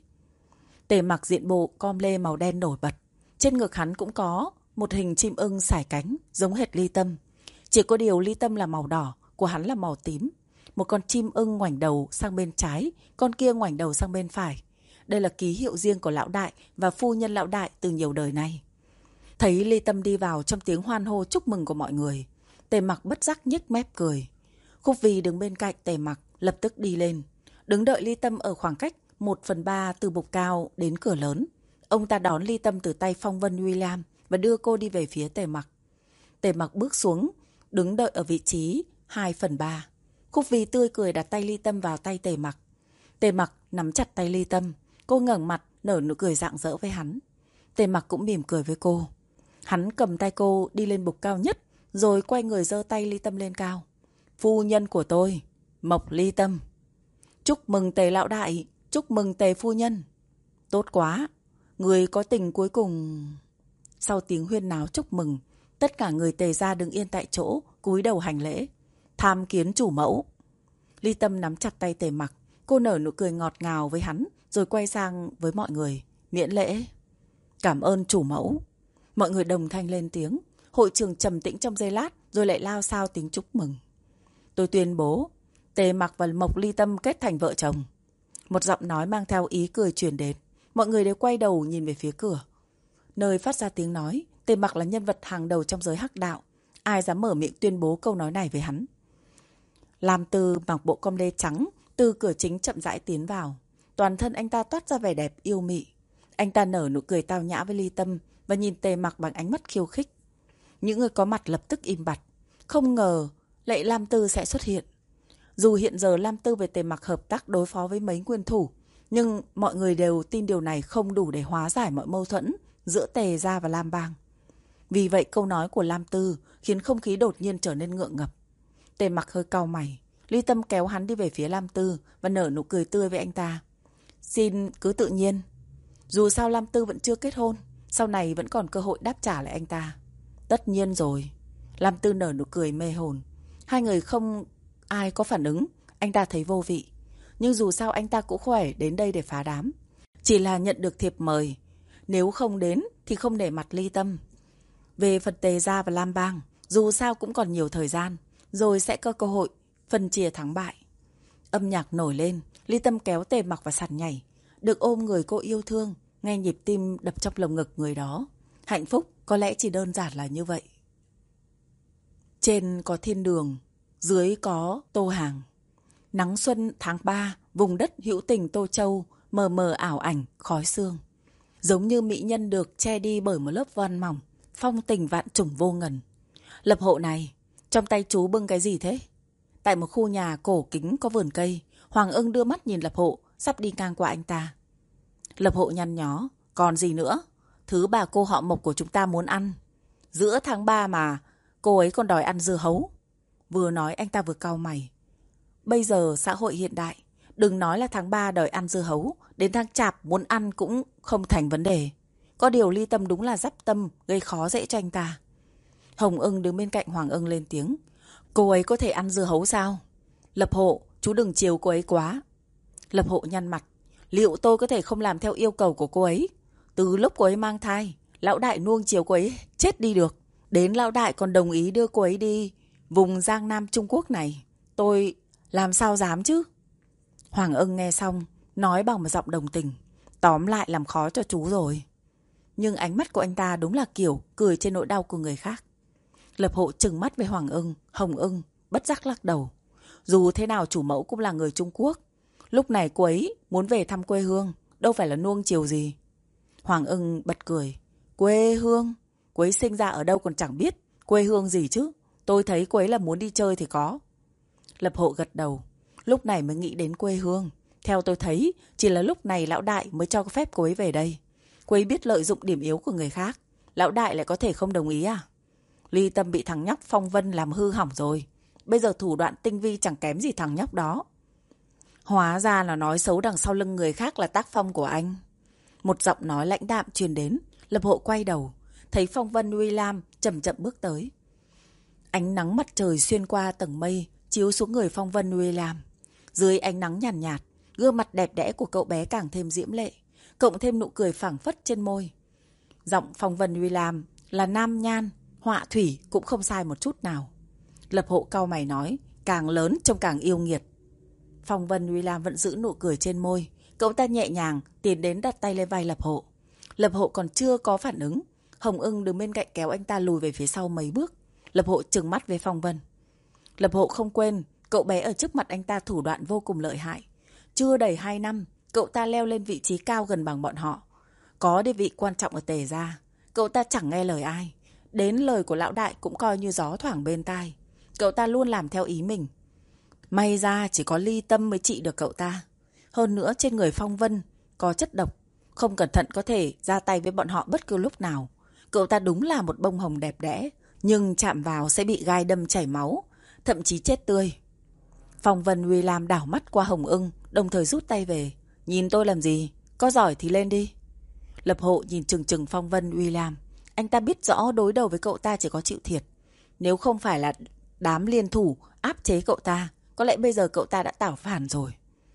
Tề Mặc diện bộ com lê màu đen nổi bật. Trên ngực hắn cũng có một hình chim ưng sải cánh giống hệt Ly Tâm. Chỉ có điều Ly Tâm là màu đỏ, của hắn là màu tím. Một con chim ưng ngoảnh đầu sang bên trái, con kia ngoảnh đầu sang bên phải. Đây là ký hiệu riêng của lão đại và phu nhân lão đại từ nhiều đời nay. Thấy Ly Tâm đi vào trong tiếng hoan hô chúc mừng của mọi người, Tề Mặc bất giác nhếch mép cười. Khúc Vi đứng bên cạnh Tề Mặc lập tức đi lên, đứng đợi Ly Tâm ở khoảng cách 1/3 từ bục cao đến cửa lớn. Ông ta đón Ly Tâm từ tay Phong Vân William và đưa cô đi về phía Tề Mặc. Tề Mặc bước xuống, đứng đợi ở vị trí 2/3. Khúc Vi tươi cười đặt tay Ly Tâm vào tay Tề Mặc. Tề Mặc nắm chặt tay Ly Tâm, cô ngẩng mặt nở nụ cười rạng rỡ với hắn. Tề Mặc cũng mỉm cười với cô. Hắn cầm tay cô đi lên bục cao nhất, rồi quay người giơ tay Ly Tâm lên cao. Phu nhân của tôi, Mộc Ly Tâm. Chúc mừng Tề lão đại, chúc mừng Tề phu nhân. Tốt quá, người có tình cuối cùng. Sau tiếng huyên náo chúc mừng, tất cả người Tề gia đứng yên tại chỗ, cúi đầu hành lễ. Tham kiến chủ mẫu. Ly Tâm nắm chặt tay Tề Mặc, cô nở nụ cười ngọt ngào với hắn, rồi quay sang với mọi người, miễn lễ. Cảm ơn chủ mẫu. Mọi người đồng thanh lên tiếng. Hội trường trầm tĩnh trong giây lát, rồi lại lao xao tiếng chúc mừng. Tôi tuyên bố, Tề Mặc và Mộc Ly Tâm kết thành vợ chồng. Một giọng nói mang theo ý cười truyền đến. Mọi người đều quay đầu nhìn về phía cửa. Nơi phát ra tiếng nói, Tề Mặc là nhân vật hàng đầu trong giới hắc đạo. Ai dám mở miệng tuyên bố câu nói này với hắn. Lam Tư mặc bộ com lê trắng, từ cửa chính chậm rãi tiến vào. Toàn thân anh ta toát ra vẻ đẹp yêu mị. Anh ta nở nụ cười tao nhã với Ly Tâm và nhìn Tề Mặc bằng ánh mắt khiêu khích. Những người có mặt lập tức im bặt. Không ngờ lại Lam Tư sẽ xuất hiện. Dù hiện giờ Lam Tư và Tề Mặc hợp tác đối phó với mấy nguyên thủ, nhưng mọi người đều tin điều này không đủ để hóa giải mọi mâu thuẫn giữa Tề gia và Lam Bang. Vì vậy câu nói của Lam Tư khiến không khí đột nhiên trở nên ngượng ngập. Tề Mặc hơi cau mày. Ly Tâm kéo hắn đi về phía Lam Tư và nở nụ cười tươi với anh ta. Xin cứ tự nhiên. Dù sao Lam Tư vẫn chưa kết hôn, sau này vẫn còn cơ hội đáp trả lại anh ta. Tất nhiên rồi. Lam Tư nở nụ cười mê hồn. Hai người không ai có phản ứng. Anh ta thấy vô vị. Nhưng dù sao anh ta cũng khỏe đến đây để phá đám. Chỉ là nhận được thiệp mời. Nếu không đến thì không để mặt Ly Tâm. Về phần Tề Gia và Lam Bang, dù sao cũng còn nhiều thời gian, rồi sẽ có cơ hội phân chia thắng bại. Âm nhạc nổi lên, Ly Tâm kéo Tề Mặc vào sàn nhảy. Được ôm người cô yêu thương, nghe nhịp tim đập trong lồng ngực người đó. Hạnh phúc có lẽ chỉ đơn giản là như vậy. Trên có thiên đường, dưới có Tô Hàng. Nắng xuân tháng 3, vùng đất hữu tình Tô Châu, mờ mờ ảo ảnh, khói sương. Giống như mỹ nhân được che đi bởi một lớp voan mỏng, phong tình vạn trùng vô ngần. Lập Hộ này, trong tay chú bưng cái gì thế? Tại một khu nhà cổ kính có vườn cây, Hoàng Ưng đưa mắt nhìn Lập Hộ, sắp đi ngang qua anh ta. Lập Hộ nhăn nhó, còn gì nữa? Thứ bà cô họ Mộc của chúng ta muốn ăn. Giữa tháng 3 mà, cô ấy còn đòi ăn dưa hấu. Vừa nói anh ta vừa cau mày. Bây giờ xã hội hiện đại, đừng nói là tháng 3 đòi ăn dưa hấu, đến tháng Chạp muốn ăn cũng không thành vấn đề. Có điều Ly Tâm đúng là dắp tâm, gây khó dễ cho anh ta. Hồng Ưng đứng bên cạnh Hoàng Ưng lên tiếng. Cô ấy có thể ăn dưa hấu sao? Lập Hộ, chú đừng chiều cô ấy quá. Lập Hộ nhăn mặt. Liệu tôi có thể không làm theo yêu cầu của cô ấy? Từ lúc cô ấy mang thai, lão đại nuông chiều cô ấy chết đi được. Đến lão đại còn đồng ý đưa cô ấy đi vùng Giang Nam Trung Quốc này. Tôi làm sao dám chứ? Hoàng Ưng nghe xong, nói bằng một giọng đồng tình. Tóm lại làm khó cho chú rồi. Nhưng ánh mắt của anh ta đúng là kiểu cười trên nỗi đau của người khác. Lập Hộ trừng mắt với Hoàng Ưng, Hồng Ưng, bất giác lắc đầu. Dù thế nào chủ mẫu cũng là người Trung Quốc. Lúc này cô ấy muốn về thăm quê hương, đâu phải là nuông chiều gì. Hoàng Ưng bật cười. Quê hương? Cô ấy sinh ra ở đâu còn chẳng biết. Quê hương gì chứ? Tôi thấy cô ấy là muốn đi chơi thì có. Lập Hộ gật đầu. Lúc này mới nghĩ đến quê hương. Theo tôi thấy, chỉ là lúc này lão đại mới cho phép cô ấy về đây. Cô ấy biết lợi dụng điểm yếu của người khác. Lão đại lại có thể không đồng ý à? Ly Tâm bị thằng nhóc Phong Vân làm hư hỏng rồi. Bây giờ thủ đoạn tinh vi chẳng kém gì thằng nhóc đó. Hóa ra là nói xấu đằng sau lưng người khác là tác phong của anh. Một giọng nói lãnh đạm truyền đến. Lập Hộ quay đầu, thấy Phong Vân Uy Lam chậm chậm bước tới. Ánh nắng mặt trời xuyên qua tầng mây, chiếu xuống người Phong Vân Uy Lam. Dưới ánh nắng nhàn nhạt, gương mặt đẹp đẽ của cậu bé càng thêm diễm lệ, cộng thêm nụ cười phảng phất trên môi. Giọng Phong Vân Uy Lam là nam nhan, họa thủy cũng không sai một chút nào. Lập Hộ cau mày nói, càng lớn trông càng yêu nghiệt. Phong Vân Uy Lam vẫn giữ nụ cười trên môi. Cậu ta nhẹ nhàng tiến đến đặt tay lên vai Lập Hộ. Lập Hộ còn chưa có phản ứng. Hồng Ưng đứng bên cạnh kéo anh ta lùi về phía sau mấy bước. Lập Hộ trừng mắt với Phong Vân. Lập Hộ không quên, cậu bé ở trước mặt anh ta thủ đoạn vô cùng lợi hại. Chưa đầy 2 năm, cậu ta leo lên vị trí cao gần bằng bọn họ. Có địa vị quan trọng ở Tề Gia. Cậu ta chẳng nghe lời ai. Đến lời của lão đại cũng coi như gió thoảng bên tai. Cậu ta luôn làm theo ý mình. May ra chỉ có Ly Tâm mới trị được cậu ta. Hơn nữa trên người Phong Vân có chất độc. Không cẩn thận có thể ra tay với bọn họ bất cứ lúc nào. Cậu ta đúng là một bông hồng đẹp đẽ. Nhưng chạm vào sẽ bị gai đâm chảy máu. Thậm chí chết tươi. Phong Vân Uy Lam đảo mắt qua Hồng Ưng, đồng thời rút tay về. Nhìn tôi làm gì? Có giỏi thì lên đi. Lập Hộ nhìn chừng chừng Phong Vân Uy Lam. Anh ta biết rõ đối đầu với cậu ta chỉ có chịu thiệt. Nếu không phải là đám liên thủ áp chế cậu ta, có lẽ bây giờ cậu ta đã tảo phản rồi.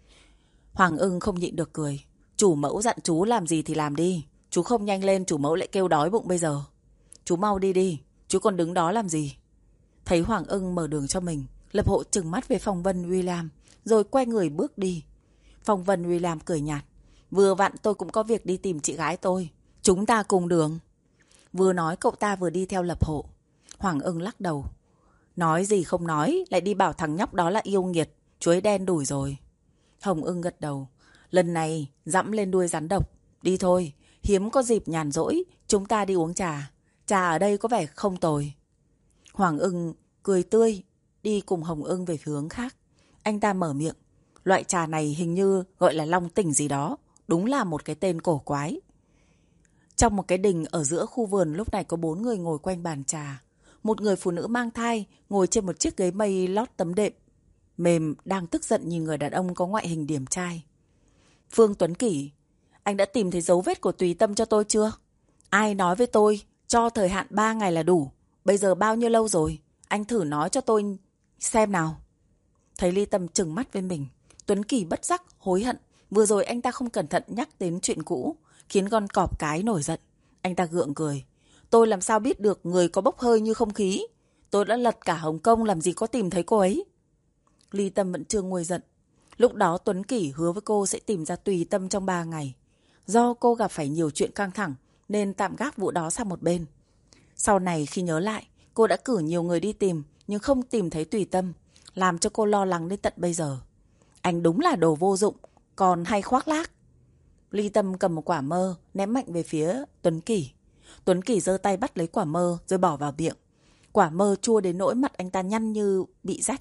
Hoàng Ưng không nhịn được cười. Chủ mẫu dặn chú làm gì thì làm đi. Chú không nhanh lên chủ mẫu lại kêu đói bụng bây giờ. Chú mau đi đi. Chú còn đứng đó làm gì? Thấy Hoàng Ưng mở đường cho mình, Lập Hộ trừng mắt với Phong Vân Uy Lam, rồi quay người bước đi. Phong Vân Uy Lam cười nhạt. Vừa vặn tôi cũng có việc đi tìm chị gái tôi. Chúng ta cùng đường. Vừa nói cậu ta vừa đi theo Lập Hộ. Hoàng Ưng lắc đầu. Nói gì không nói, lại đi bảo thằng nhóc đó là yêu nghiệt. Chú ấy đen đủi rồi. Hồng Ưng gật đầu. Lần này dẫm lên đuôi rắn độc. Đi thôi, hiếm có dịp nhàn rỗi, chúng ta đi uống trà. Trà ở đây có vẻ không tồi. Hoàng Ưng cười tươi, đi cùng Hồng Ưng về hướng khác. Anh ta mở miệng. Loại trà này hình như gọi là long tỉnh gì đó. Đúng là một cái tên cổ quái. Trong một cái đình ở giữa khu vườn lúc này có 4 người ngồi quanh bàn trà. Một người phụ nữ mang thai ngồi trên một chiếc ghế mây lót tấm đệm. mềm đang tức giận nhìn người đàn ông có ngoại hình điển trai. Phương Tuấn Kỷ, anh đã tìm thấy dấu vết của Tùy Tâm cho tôi chưa? Ai nói với tôi cho thời hạn 3 ngày là đủ? Bây giờ bao nhiêu lâu rồi? Anh thử nói cho tôi xem nào. Thấy Ly Tâm trừng mắt với mình, Tuấn Kỷ bất giác hối hận. Vừa rồi anh ta không cẩn thận nhắc đến chuyện cũ, khiến con cọp cái nổi giận. Anh ta gượng cười. Tôi làm sao biết được người có bốc hơi như không khí? Tôi đã lật cả Hồng Kông làm gì có tìm thấy cô ấy. Ly Tâm vẫn chưa nguôi giận. Lúc đó Tuấn Kỷ hứa với cô sẽ tìm ra Tùy Tâm trong 3 ngày. Do cô gặp phải nhiều chuyện căng thẳng nên tạm gác vụ đó sang một bên. Sau này khi nhớ lại, cô đã cử nhiều người đi tìm nhưng không tìm thấy Tùy Tâm, làm cho cô lo lắng đến tận bây giờ. Anh đúng là đồ vô dụng, còn hay khoác lác. Ly Tâm cầm một quả mơ ném mạnh về phía Tuấn Kỷ. Tuấn Kỷ giơ tay bắt lấy quả mơ rồi bỏ vào miệng. Quả mơ chua đến nỗi mặt anh ta nhăn như bị rách.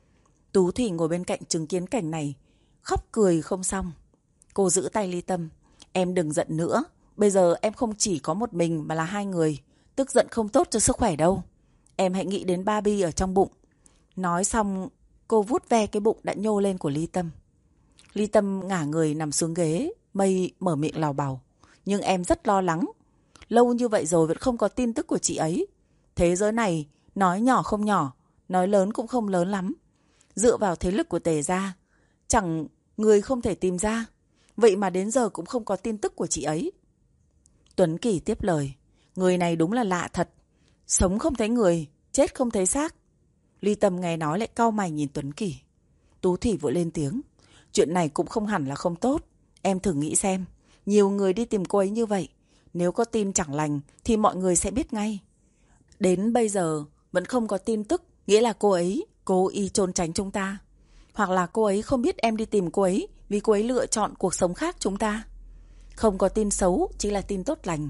Tú Thủy ngồi bên cạnh chứng kiến cảnh này, khóc cười không xong. Cô giữ tay Ly Tâm. Em đừng giận nữa, bây giờ em không chỉ có một mình mà là 2 người. Tức giận không tốt cho sức khỏe đâu. Em hãy nghĩ đến Barbie ở trong bụng. Nói xong, cô vuốt ve cái bụng đã nhô lên của Ly Tâm. Ly Tâm ngả người nằm xuống ghế, mây mở miệng lào bào. Nhưng em rất lo lắng. Lâu như vậy rồi vẫn không có tin tức của chị ấy. Thế giới này, nói nhỏ không nhỏ, nói lớn cũng không lớn lắm. Dựa vào thế lực của Tề gia, chẳng người không thể tìm ra. Vậy mà đến giờ cũng không có tin tức của chị ấy. Tuấn Kỷ tiếp lời. Người này đúng là lạ thật. Sống không thấy người, chết không thấy xác. Ly Tâm nghe nói lại cau mày nhìn Tuấn Kỷ. Tú Thủy vội lên tiếng. Chuyện này cũng không hẳn là không tốt. Em thử nghĩ xem. Nhiều người đi tìm cô ấy như vậy. Nếu có tin chẳng lành thì mọi người sẽ biết ngay. Đến bây giờ vẫn không có tin tức, nghĩa là cô ấy cố ý trốn tránh chúng ta. Hoặc là cô ấy không biết em đi tìm cô ấy vì cô ấy lựa chọn cuộc sống khác chúng ta. Không có tin xấu, chỉ là tin tốt lành.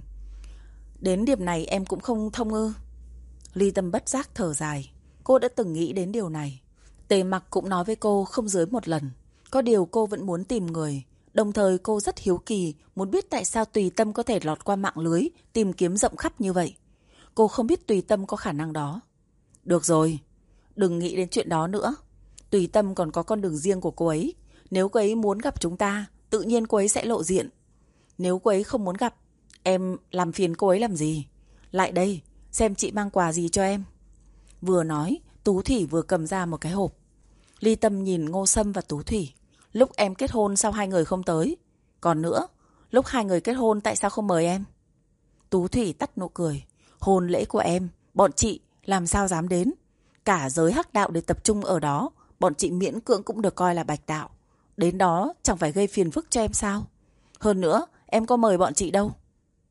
Đến điểm này em cũng không thông ư? Ly Tâm bất giác thở dài. Cô đã từng nghĩ đến điều này. Tề Mặc cũng nói với cô không dưới một lần. Có điều cô vẫn muốn tìm người. Đồng thời cô rất hiếu kỳ, muốn biết tại sao Tùy Tâm có thể lọt qua mạng lưới, tìm kiếm rộng khắp như vậy. Cô không biết Tùy Tâm có khả năng đó. Được rồi, đừng nghĩ đến chuyện đó nữa. Tùy Tâm còn có con đường riêng của cô ấy. Nếu cô ấy muốn gặp chúng ta, tự nhiên cô ấy sẽ lộ diện. Nếu cô ấy không muốn gặp, em làm phiền cô ấy làm gì? Lại đây, xem chị mang quà gì cho em. Vừa nói, Tú Thủy vừa cầm ra một cái hộp. Ly Tâm nhìn Ngô Sâm và Tú Thủy. Lúc em kết hôn sao 2 người không tới? Còn nữa, lúc 2 người kết hôn tại sao không mời em? Tú Thủy tắt nụ cười. Hôn lễ của em, bọn chị làm sao dám đến? Cả giới hắc đạo để tập trung ở đó, bọn chị miễn cưỡng cũng được coi là bạch đạo. Đến đó chẳng phải gây phiền phức cho em sao? Hơn nữa, em có mời bọn chị đâu.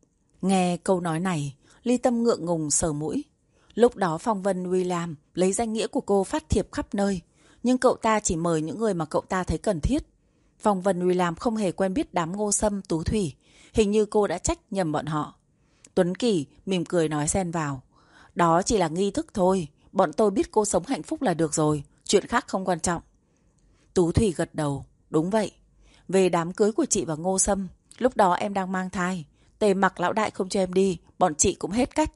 Nghe câu nói này, Ly Tâm ngượng ngùng sờ mũi. Lúc đó Phong Vân William lấy danh nghĩa của cô phát thiệp khắp nơi, nhưng cậu ta chỉ mời những người mà cậu ta thấy cần thiết. Phong Vân William không hề quen biết đám Ngô Sâm, Tú Thủy. Hình như cô đã trách nhầm bọn họ. Tuấn Kỷ mỉm cười nói xen vào. Đó chỉ là nghi thức thôi. Bọn tôi biết cô sống hạnh phúc là được rồi. Chuyện khác không quan trọng. Tú Thủy gật đầu. Đúng vậy. Về đám cưới của chị và Ngô Sâm, lúc đó em đang mang thai. Tề Mặc lão đại không cho em đi, bọn chị cũng hết cách.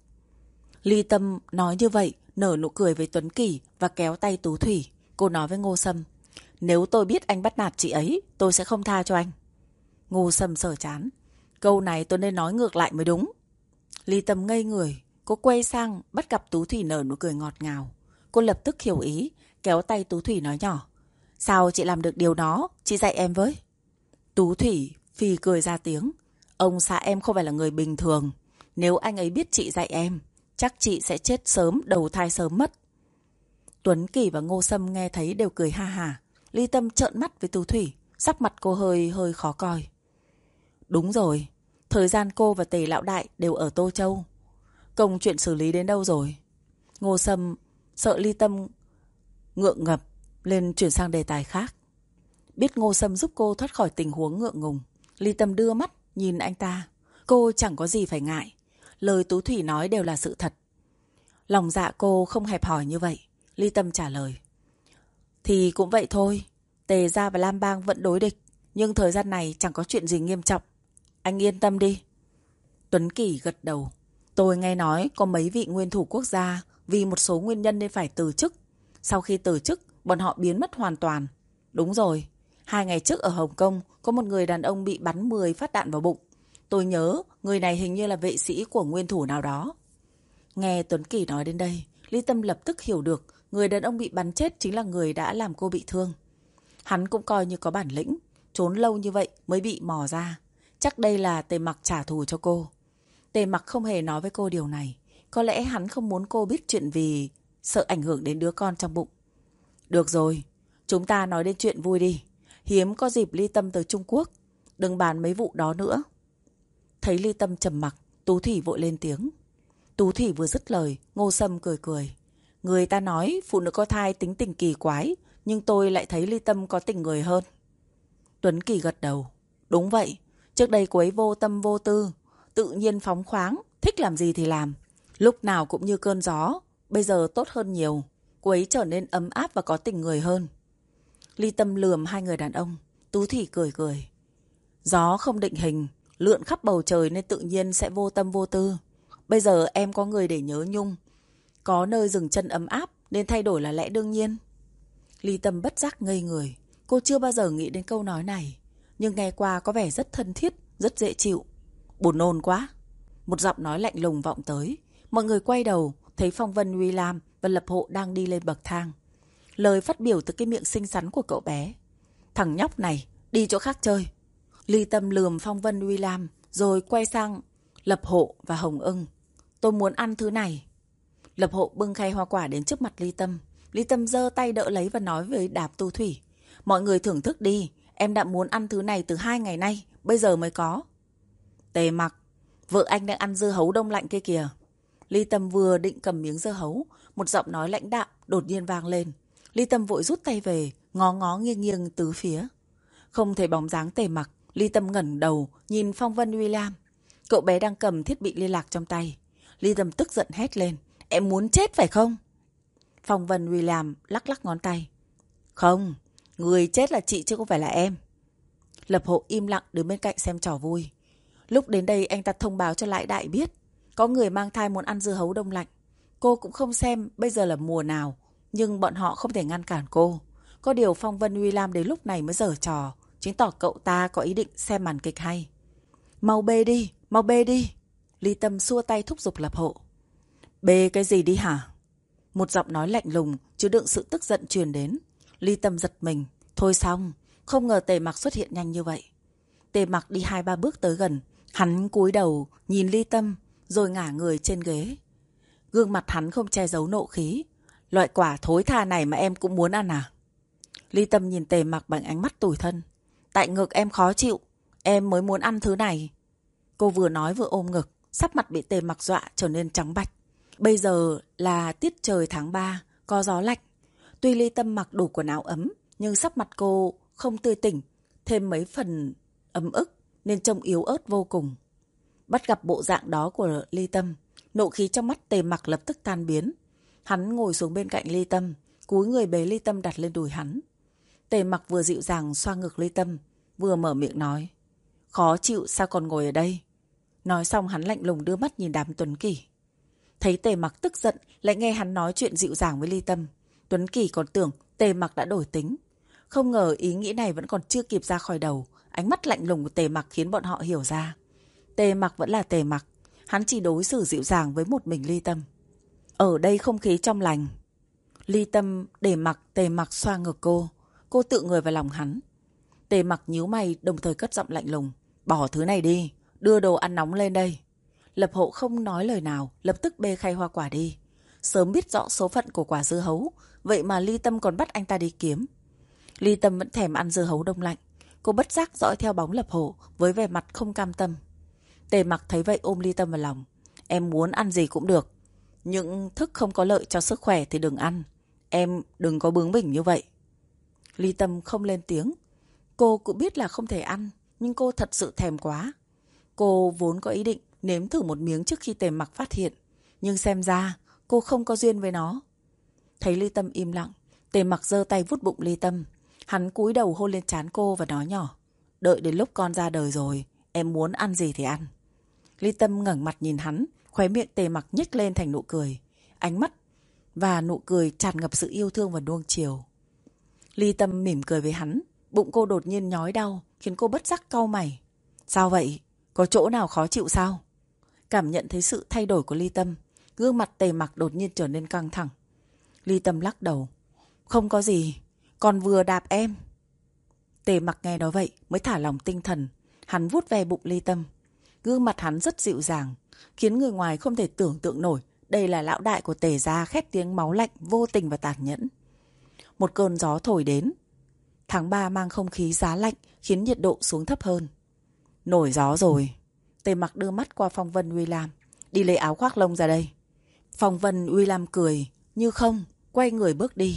Ly Tâm nói như vậy, nở nụ cười với Tuấn Kỷ và kéo tay Tú Thủy. Cô nói với Ngô Sâm. Nếu tôi biết anh bắt nạt chị ấy, tôi sẽ không tha cho anh. Ngô Sâm sờ chán. Câu này tôi nên nói ngược lại mới đúng. Ly Tâm ngây người. Cô quay sang bắt gặp Tú Thủy nở nụ cười ngọt ngào. Cô lập tức hiểu ý, kéo tay Tú Thủy nói nhỏ. Sao chị làm được điều đó, chị dạy em với. Tú Thủy phì cười ra tiếng. Ông xã em không phải là người bình thường. Nếu anh ấy biết chị dạy em, chắc chị sẽ chết sớm, đầu thai sớm mất. Tuấn Kỷ và Ngô Sâm nghe thấy đều cười ha hả. Ly Tâm trợn mắt với Tú Thủy, sắc mặt cô hơi khó coi. Đúng rồi, thời gian cô và Tề lão đại đều ở Tô Châu. Công chuyện xử lý đến đâu rồi? Ngô Sâm sợ Ly Tâm ngượng ngập lên chuyển sang đề tài khác. Biết Ngô Sâm giúp cô thoát khỏi tình huống ngượng ngùng, Ly Tâm đưa mắt nhìn anh ta. Cô chẳng có gì phải ngại. Lời Tú Thủy nói đều là sự thật. Lòng dạ cô không hẹp hòi như vậy. Ly Tâm trả lời. Thì cũng vậy thôi. Tề gia và Lam Bang vẫn đối địch, nhưng thời gian này chẳng có chuyện gì nghiêm trọng. Anh yên tâm đi. Tuấn Kỷ gật đầu. Tôi nghe nói có mấy vị nguyên thủ quốc gia vì một số nguyên nhân nên phải từ chức. Sau khi từ chức, bọn họ biến mất hoàn toàn. Đúng rồi, 2 ngày trước ở Hồng Kông có một người đàn ông bị bắn 10 phát đạn vào bụng. Tôi nhớ người này hình như là vệ sĩ của nguyên thủ nào đó. Nghe Tuấn Kỳ nói đến đây, Ly Tâm lập tức hiểu được người đàn ông bị bắn chết chính là người đã làm cô bị thương. Hắn cũng coi như có bản lĩnh, trốn lâu như vậy mới bị mò ra. Chắc đây là Tề Mặc trả thù cho cô. Tề Mặc không hề nói với cô điều này. Có lẽ hắn không muốn cô biết chuyện vì sợ ảnh hưởng đến đứa con trong bụng. Được rồi, chúng ta nói đến chuyện vui đi. Hiếm có dịp Ly Tâm tới Trung Quốc. Đừng bàn mấy vụ đó nữa. Thấy Ly Tâm trầm mặc, Tú Thủy vội lên tiếng. Tú Thủy vừa dứt lời, Ngô Sâm cười cười. Người ta nói phụ nữ có thai tính tình kỳ quái, nhưng tôi lại thấy Ly Tâm có tình người hơn. Tuấn Kỳ gật đầu. Đúng vậy, trước đây cô ấy vô tâm vô tư, tự nhiên phóng khoáng, thích làm gì thì làm. Lúc nào cũng như cơn gió, bây giờ tốt hơn nhiều. Cô ấy trở nên ấm áp và có tình người hơn. Ly Tâm lườm hai người đàn ông. Tú Thủy cười cười. Gió không định hình, lượn khắp bầu trời nên tự nhiên sẽ vô tâm vô tư. Bây giờ em có người để nhớ nhung, có nơi dừng chân ấm áp nên thay đổi là lẽ đương nhiên. Ly Tâm bất giác ngây người. Cô chưa bao giờ nghĩ đến câu nói này, nhưng nghe qua có vẻ rất thân thiết, rất dễ chịu. Buồn nôn quá. Một giọng nói lạnh lùng vọng tới. Mọi người quay đầu, thấy Phong Vân, Uy Lam và Lập Hộ đang đi lên bậc thang. Lời phát biểu từ cái miệng xinh xắn của cậu bé. Thằng nhóc này, đi chỗ khác chơi. Ly Tâm lườm Phong Vân, Uy Lam, rồi quay sang Lập Hộ và Hồng Ưng. Tôi muốn ăn thứ này. Lập Hộ bưng khay hoa quả đến trước mặt Ly Tâm. Ly Tâm giơ tay đỡ lấy và nói với Đạp Tu Thủy. Mọi người thưởng thức đi, em đã muốn ăn thứ này từ 2 ngày nay, bây giờ mới có. Tề Mặc, vợ anh đang ăn dưa hấu đông lạnh kia kìa. Ly Tâm vừa định cầm miếng dưa hấu, một giọng nói lãnh đạm đột nhiên vang lên. Ly Tâm vội rút tay về, ngó ngó nghiêng nghiêng tứ phía. Không thấy bóng dáng Tề Mặc, Ly Tâm ngẩng đầu, nhìn Phong Vân, Uy Lam. Cậu bé đang cầm thiết bị liên lạc trong tay. Ly Tâm tức giận hét lên. Em muốn chết phải không? Phong Vân, Uy Lam lắc lắc ngón tay. Không, người chết là chị chứ không phải là em. Lập Hộ im lặng đứng bên cạnh xem trò vui. Lúc đến đây anh ta thông báo cho Lãi Đại biết có người mang thai muốn ăn dưa hấu đông lạnh. Cô cũng không xem bây giờ là mùa nào, nhưng bọn họ không thể ngăn cản cô. Có điều Phong Vân, Uy Lam đến lúc này mới giở trò, chứng tỏ cậu ta có ý định xem màn kịch hay. Mau bê đi, mau bê đi. Ly Tâm xua tay thúc giục Lập Hộ. Bê cái gì đi hả? Một giọng nói lạnh lùng chứa đựng sự tức giận truyền đến. Ly Tâm giật mình. Thôi xong, không ngờ Tề Mặc xuất hiện nhanh như vậy. Tề Mặc đi 2-3 bước tới gần. Hắn cúi đầu nhìn Ly Tâm rồi ngả người trên ghế. Gương mặt hắn không che giấu nộ khí. Loại quả thối tha này mà em cũng muốn ăn à? Ly Tâm nhìn Tề Mặc bằng ánh mắt tủi thân. Tại ngực em khó chịu, em mới muốn ăn thứ này. Cô vừa nói vừa ôm ngực, sắc mặt bị Tề Mặc dọa trở nên trắng bạch. Bây giờ là tiết trời tháng 3, có gió lạnh. Tuy Ly Tâm mặc đủ quần áo ấm, nhưng sắc mặt cô không tươi tỉnh, thêm mấy phần ấm ức nên trông yếu ớt vô cùng. Bắt gặp bộ dạng đó của Ly Tâm, nộ khí trong mắt Tề Mặc lập tức tan biến. Hắn ngồi xuống bên cạnh Ly Tâm, cúi người bế Ly Tâm đặt lên đùi hắn. Tề Mặc vừa dịu dàng xoa ngực Ly Tâm, vừa mở miệng nói. Khó chịu sao còn ngồi ở đây? Nói xong hắn lạnh lùng đưa mắt nhìn đám Tuấn Kỳ. Thấy Tề Mặc tức giận, lại nghe hắn nói chuyện dịu dàng với Ly Tâm. Tuấn Kỳ còn tưởng Tề Mặc đã đổi tính. Không ngờ ý nghĩ này vẫn còn chưa kịp ra khỏi đầu. Ánh mắt lạnh lùng của Tề Mặc khiến bọn họ hiểu ra. Tề Mặc vẫn là Tề Mặc. Hắn chỉ đối xử dịu dàng với một mình Ly Tâm. Ở đây không khí trong lành. Ly Tâm để mặc Tề Mặc xoa ngực cô. Cô tự người vào lòng hắn. Tề Mặc nhíu mày đồng thời cất giọng lạnh lùng. Bỏ thứ này đi, đưa đồ ăn nóng lên đây. Lập Hộ không nói lời nào, lập tức bê khay hoa quả đi. Sớm biết rõ số phận của quả dưa hấu, vậy mà Ly Tâm còn bắt anh ta đi kiếm. Ly Tâm vẫn thèm ăn dưa hấu đông lạnh. Cô bất giác dõi theo bóng Lập Hộ với vẻ mặt không cam tâm. Tề Mặc thấy vậy ôm Ly Tâm vào lòng. Em muốn ăn gì cũng được, những thức không có lợi cho sức khỏe thì đừng ăn. Em đừng có bướng bỉnh như vậy. Ly Tâm không lên tiếng. Cô cũng biết là không thể ăn, nhưng cô thật sự thèm quá. Cô vốn có ý định nếm thử một miếng trước khi Tề Mặc phát hiện, nhưng xem ra cô không có duyên với nó. Thấy Ly Tâm im lặng, Tề Mặc giơ tay vuốt bụng Ly Tâm. Hắn cúi đầu hôn lên trán cô và nói nhỏ. Đợi đến lúc con ra đời rồi, em muốn ăn gì thì ăn. Ly Tâm ngẩng mặt nhìn hắn, khóe miệng Tề Mặc nhếch lên thành nụ cười. Ánh mắt và nụ cười tràn ngập sự yêu thương và nuông chiều. Ly Tâm mỉm cười với hắn. Bụng cô đột nhiên nhói đau, khiến cô bất giác cau mày. Sao vậy? Có chỗ nào khó chịu sao? Cảm nhận thấy sự thay đổi của Ly Tâm, gương mặt Tề Mặc đột nhiên trở nên căng thẳng. Ly Tâm lắc đầu. Không có gì, còn vừa đạp em. Tề Mặc nghe nói vậy mới thả lòng tinh thần. Hắn vuốt ve bụng Ly Tâm. Gương mặt hắn rất dịu dàng, khiến người ngoài không thể tưởng tượng nổi đây là lão đại của Tề gia khét tiếng máu lạnh, vô tình và tàn nhẫn. Một cơn gió thổi đến. Tháng 3 mang không khí giá lạnh, khiến nhiệt độ xuống thấp hơn. Nổi gió rồi. Tề Mặc đưa mắt qua Phong Vân William. Đi lấy áo khoác lông ra đây. Phong Vân William cười như không, quay người bước đi.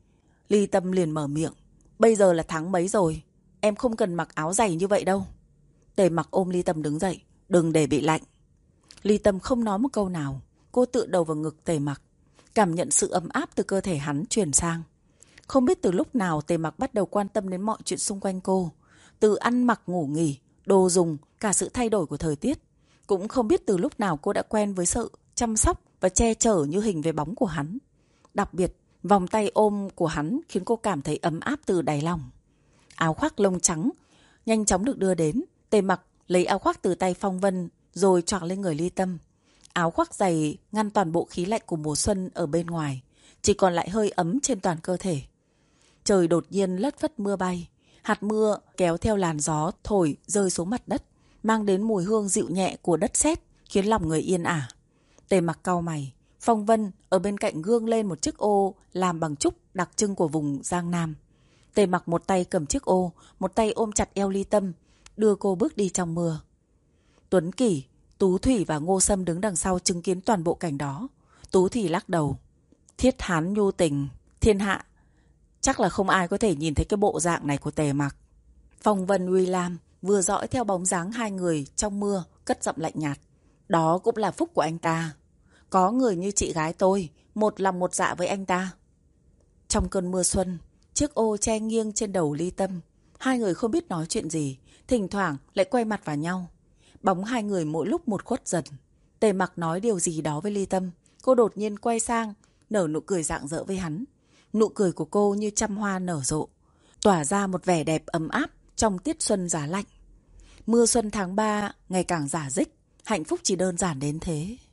Ly Tâm liền mở miệng. Bây giờ là tháng mấy rồi, em không cần mặc áo dày như vậy đâu. Tề Mặc ôm Ly Tâm đứng dậy. Đừng để bị lạnh. Ly Tâm không nói một câu nào. Cô tựa đầu vào ngực Tề Mặc, cảm nhận sự ấm áp từ cơ thể hắn truyền sang. Không biết từ lúc nào Tề Mặc bắt đầu quan tâm đến mọi chuyện xung quanh cô. Từ ăn mặc ngủ nghỉ, đồ dùng, cả sự thay đổi của thời tiết. Cũng không biết từ lúc nào cô đã quen với sự chăm sóc và che chở như hình với bóng của hắn. Đặc biệt, vòng tay ôm của hắn khiến cô cảm thấy ấm áp từ đáy lòng. Áo khoác lông trắng nhanh chóng được đưa đến. Tề Mặc lấy áo khoác từ tay Phong Vân rồi choàng lên người Ly Tâm. Áo khoác dày ngăn toàn bộ khí lạnh của mùa xuân ở bên ngoài, chỉ còn lại hơi ấm trên toàn cơ thể. Trời đột nhiên lất phất mưa bay. Hạt mưa kéo theo làn gió thổi rơi xuống mặt đất, mang đến mùi hương dịu nhẹ của đất sét, khiến lòng người yên ả. Tề Mặc cau mày. Phong Vân ở bên cạnh gương lên một chiếc ô làm bằng trúc đặc trưng của vùng Giang Nam. Tề Mặc một tay cầm chiếc ô, một tay ôm chặt eo Ly Tâm, đưa cô bước đi trong mưa. Tuấn Kỷ, Tú Thủy và Ngô Sâm đứng đằng sau chứng kiến toàn bộ cảnh đó. Tú Thủy lắc đầu. Thiết hán nhu tình, thiên hạ. Chắc là không ai có thể nhìn thấy cái bộ dạng này của Tề Mặc. Phong Vân William vừa dõi theo bóng dáng hai người trong mưa, cất giọng lạnh nhạt. Đó cũng là phúc của anh ta. Có người như chị gái tôi, một lòng một dạ với anh ta. Trong cơn mưa xuân, chiếc ô che nghiêng trên đầu Ly Tâm. Hai người không biết nói chuyện gì, thỉnh thoảng lại quay mặt vào nhau. Bóng hai người mỗi lúc một khuất dần. Tề Mặc nói điều gì đó với Ly Tâm. Cô đột nhiên quay sang, nở nụ cười rạng rỡ với hắn. Nụ cười của cô như trăm hoa nở rộ, tỏa ra một vẻ đẹp ấm áp trong tiết xuân giá lạnh. Mưa xuân tháng 3 ngày càng rả rích, hạnh phúc chỉ đơn giản đến thế.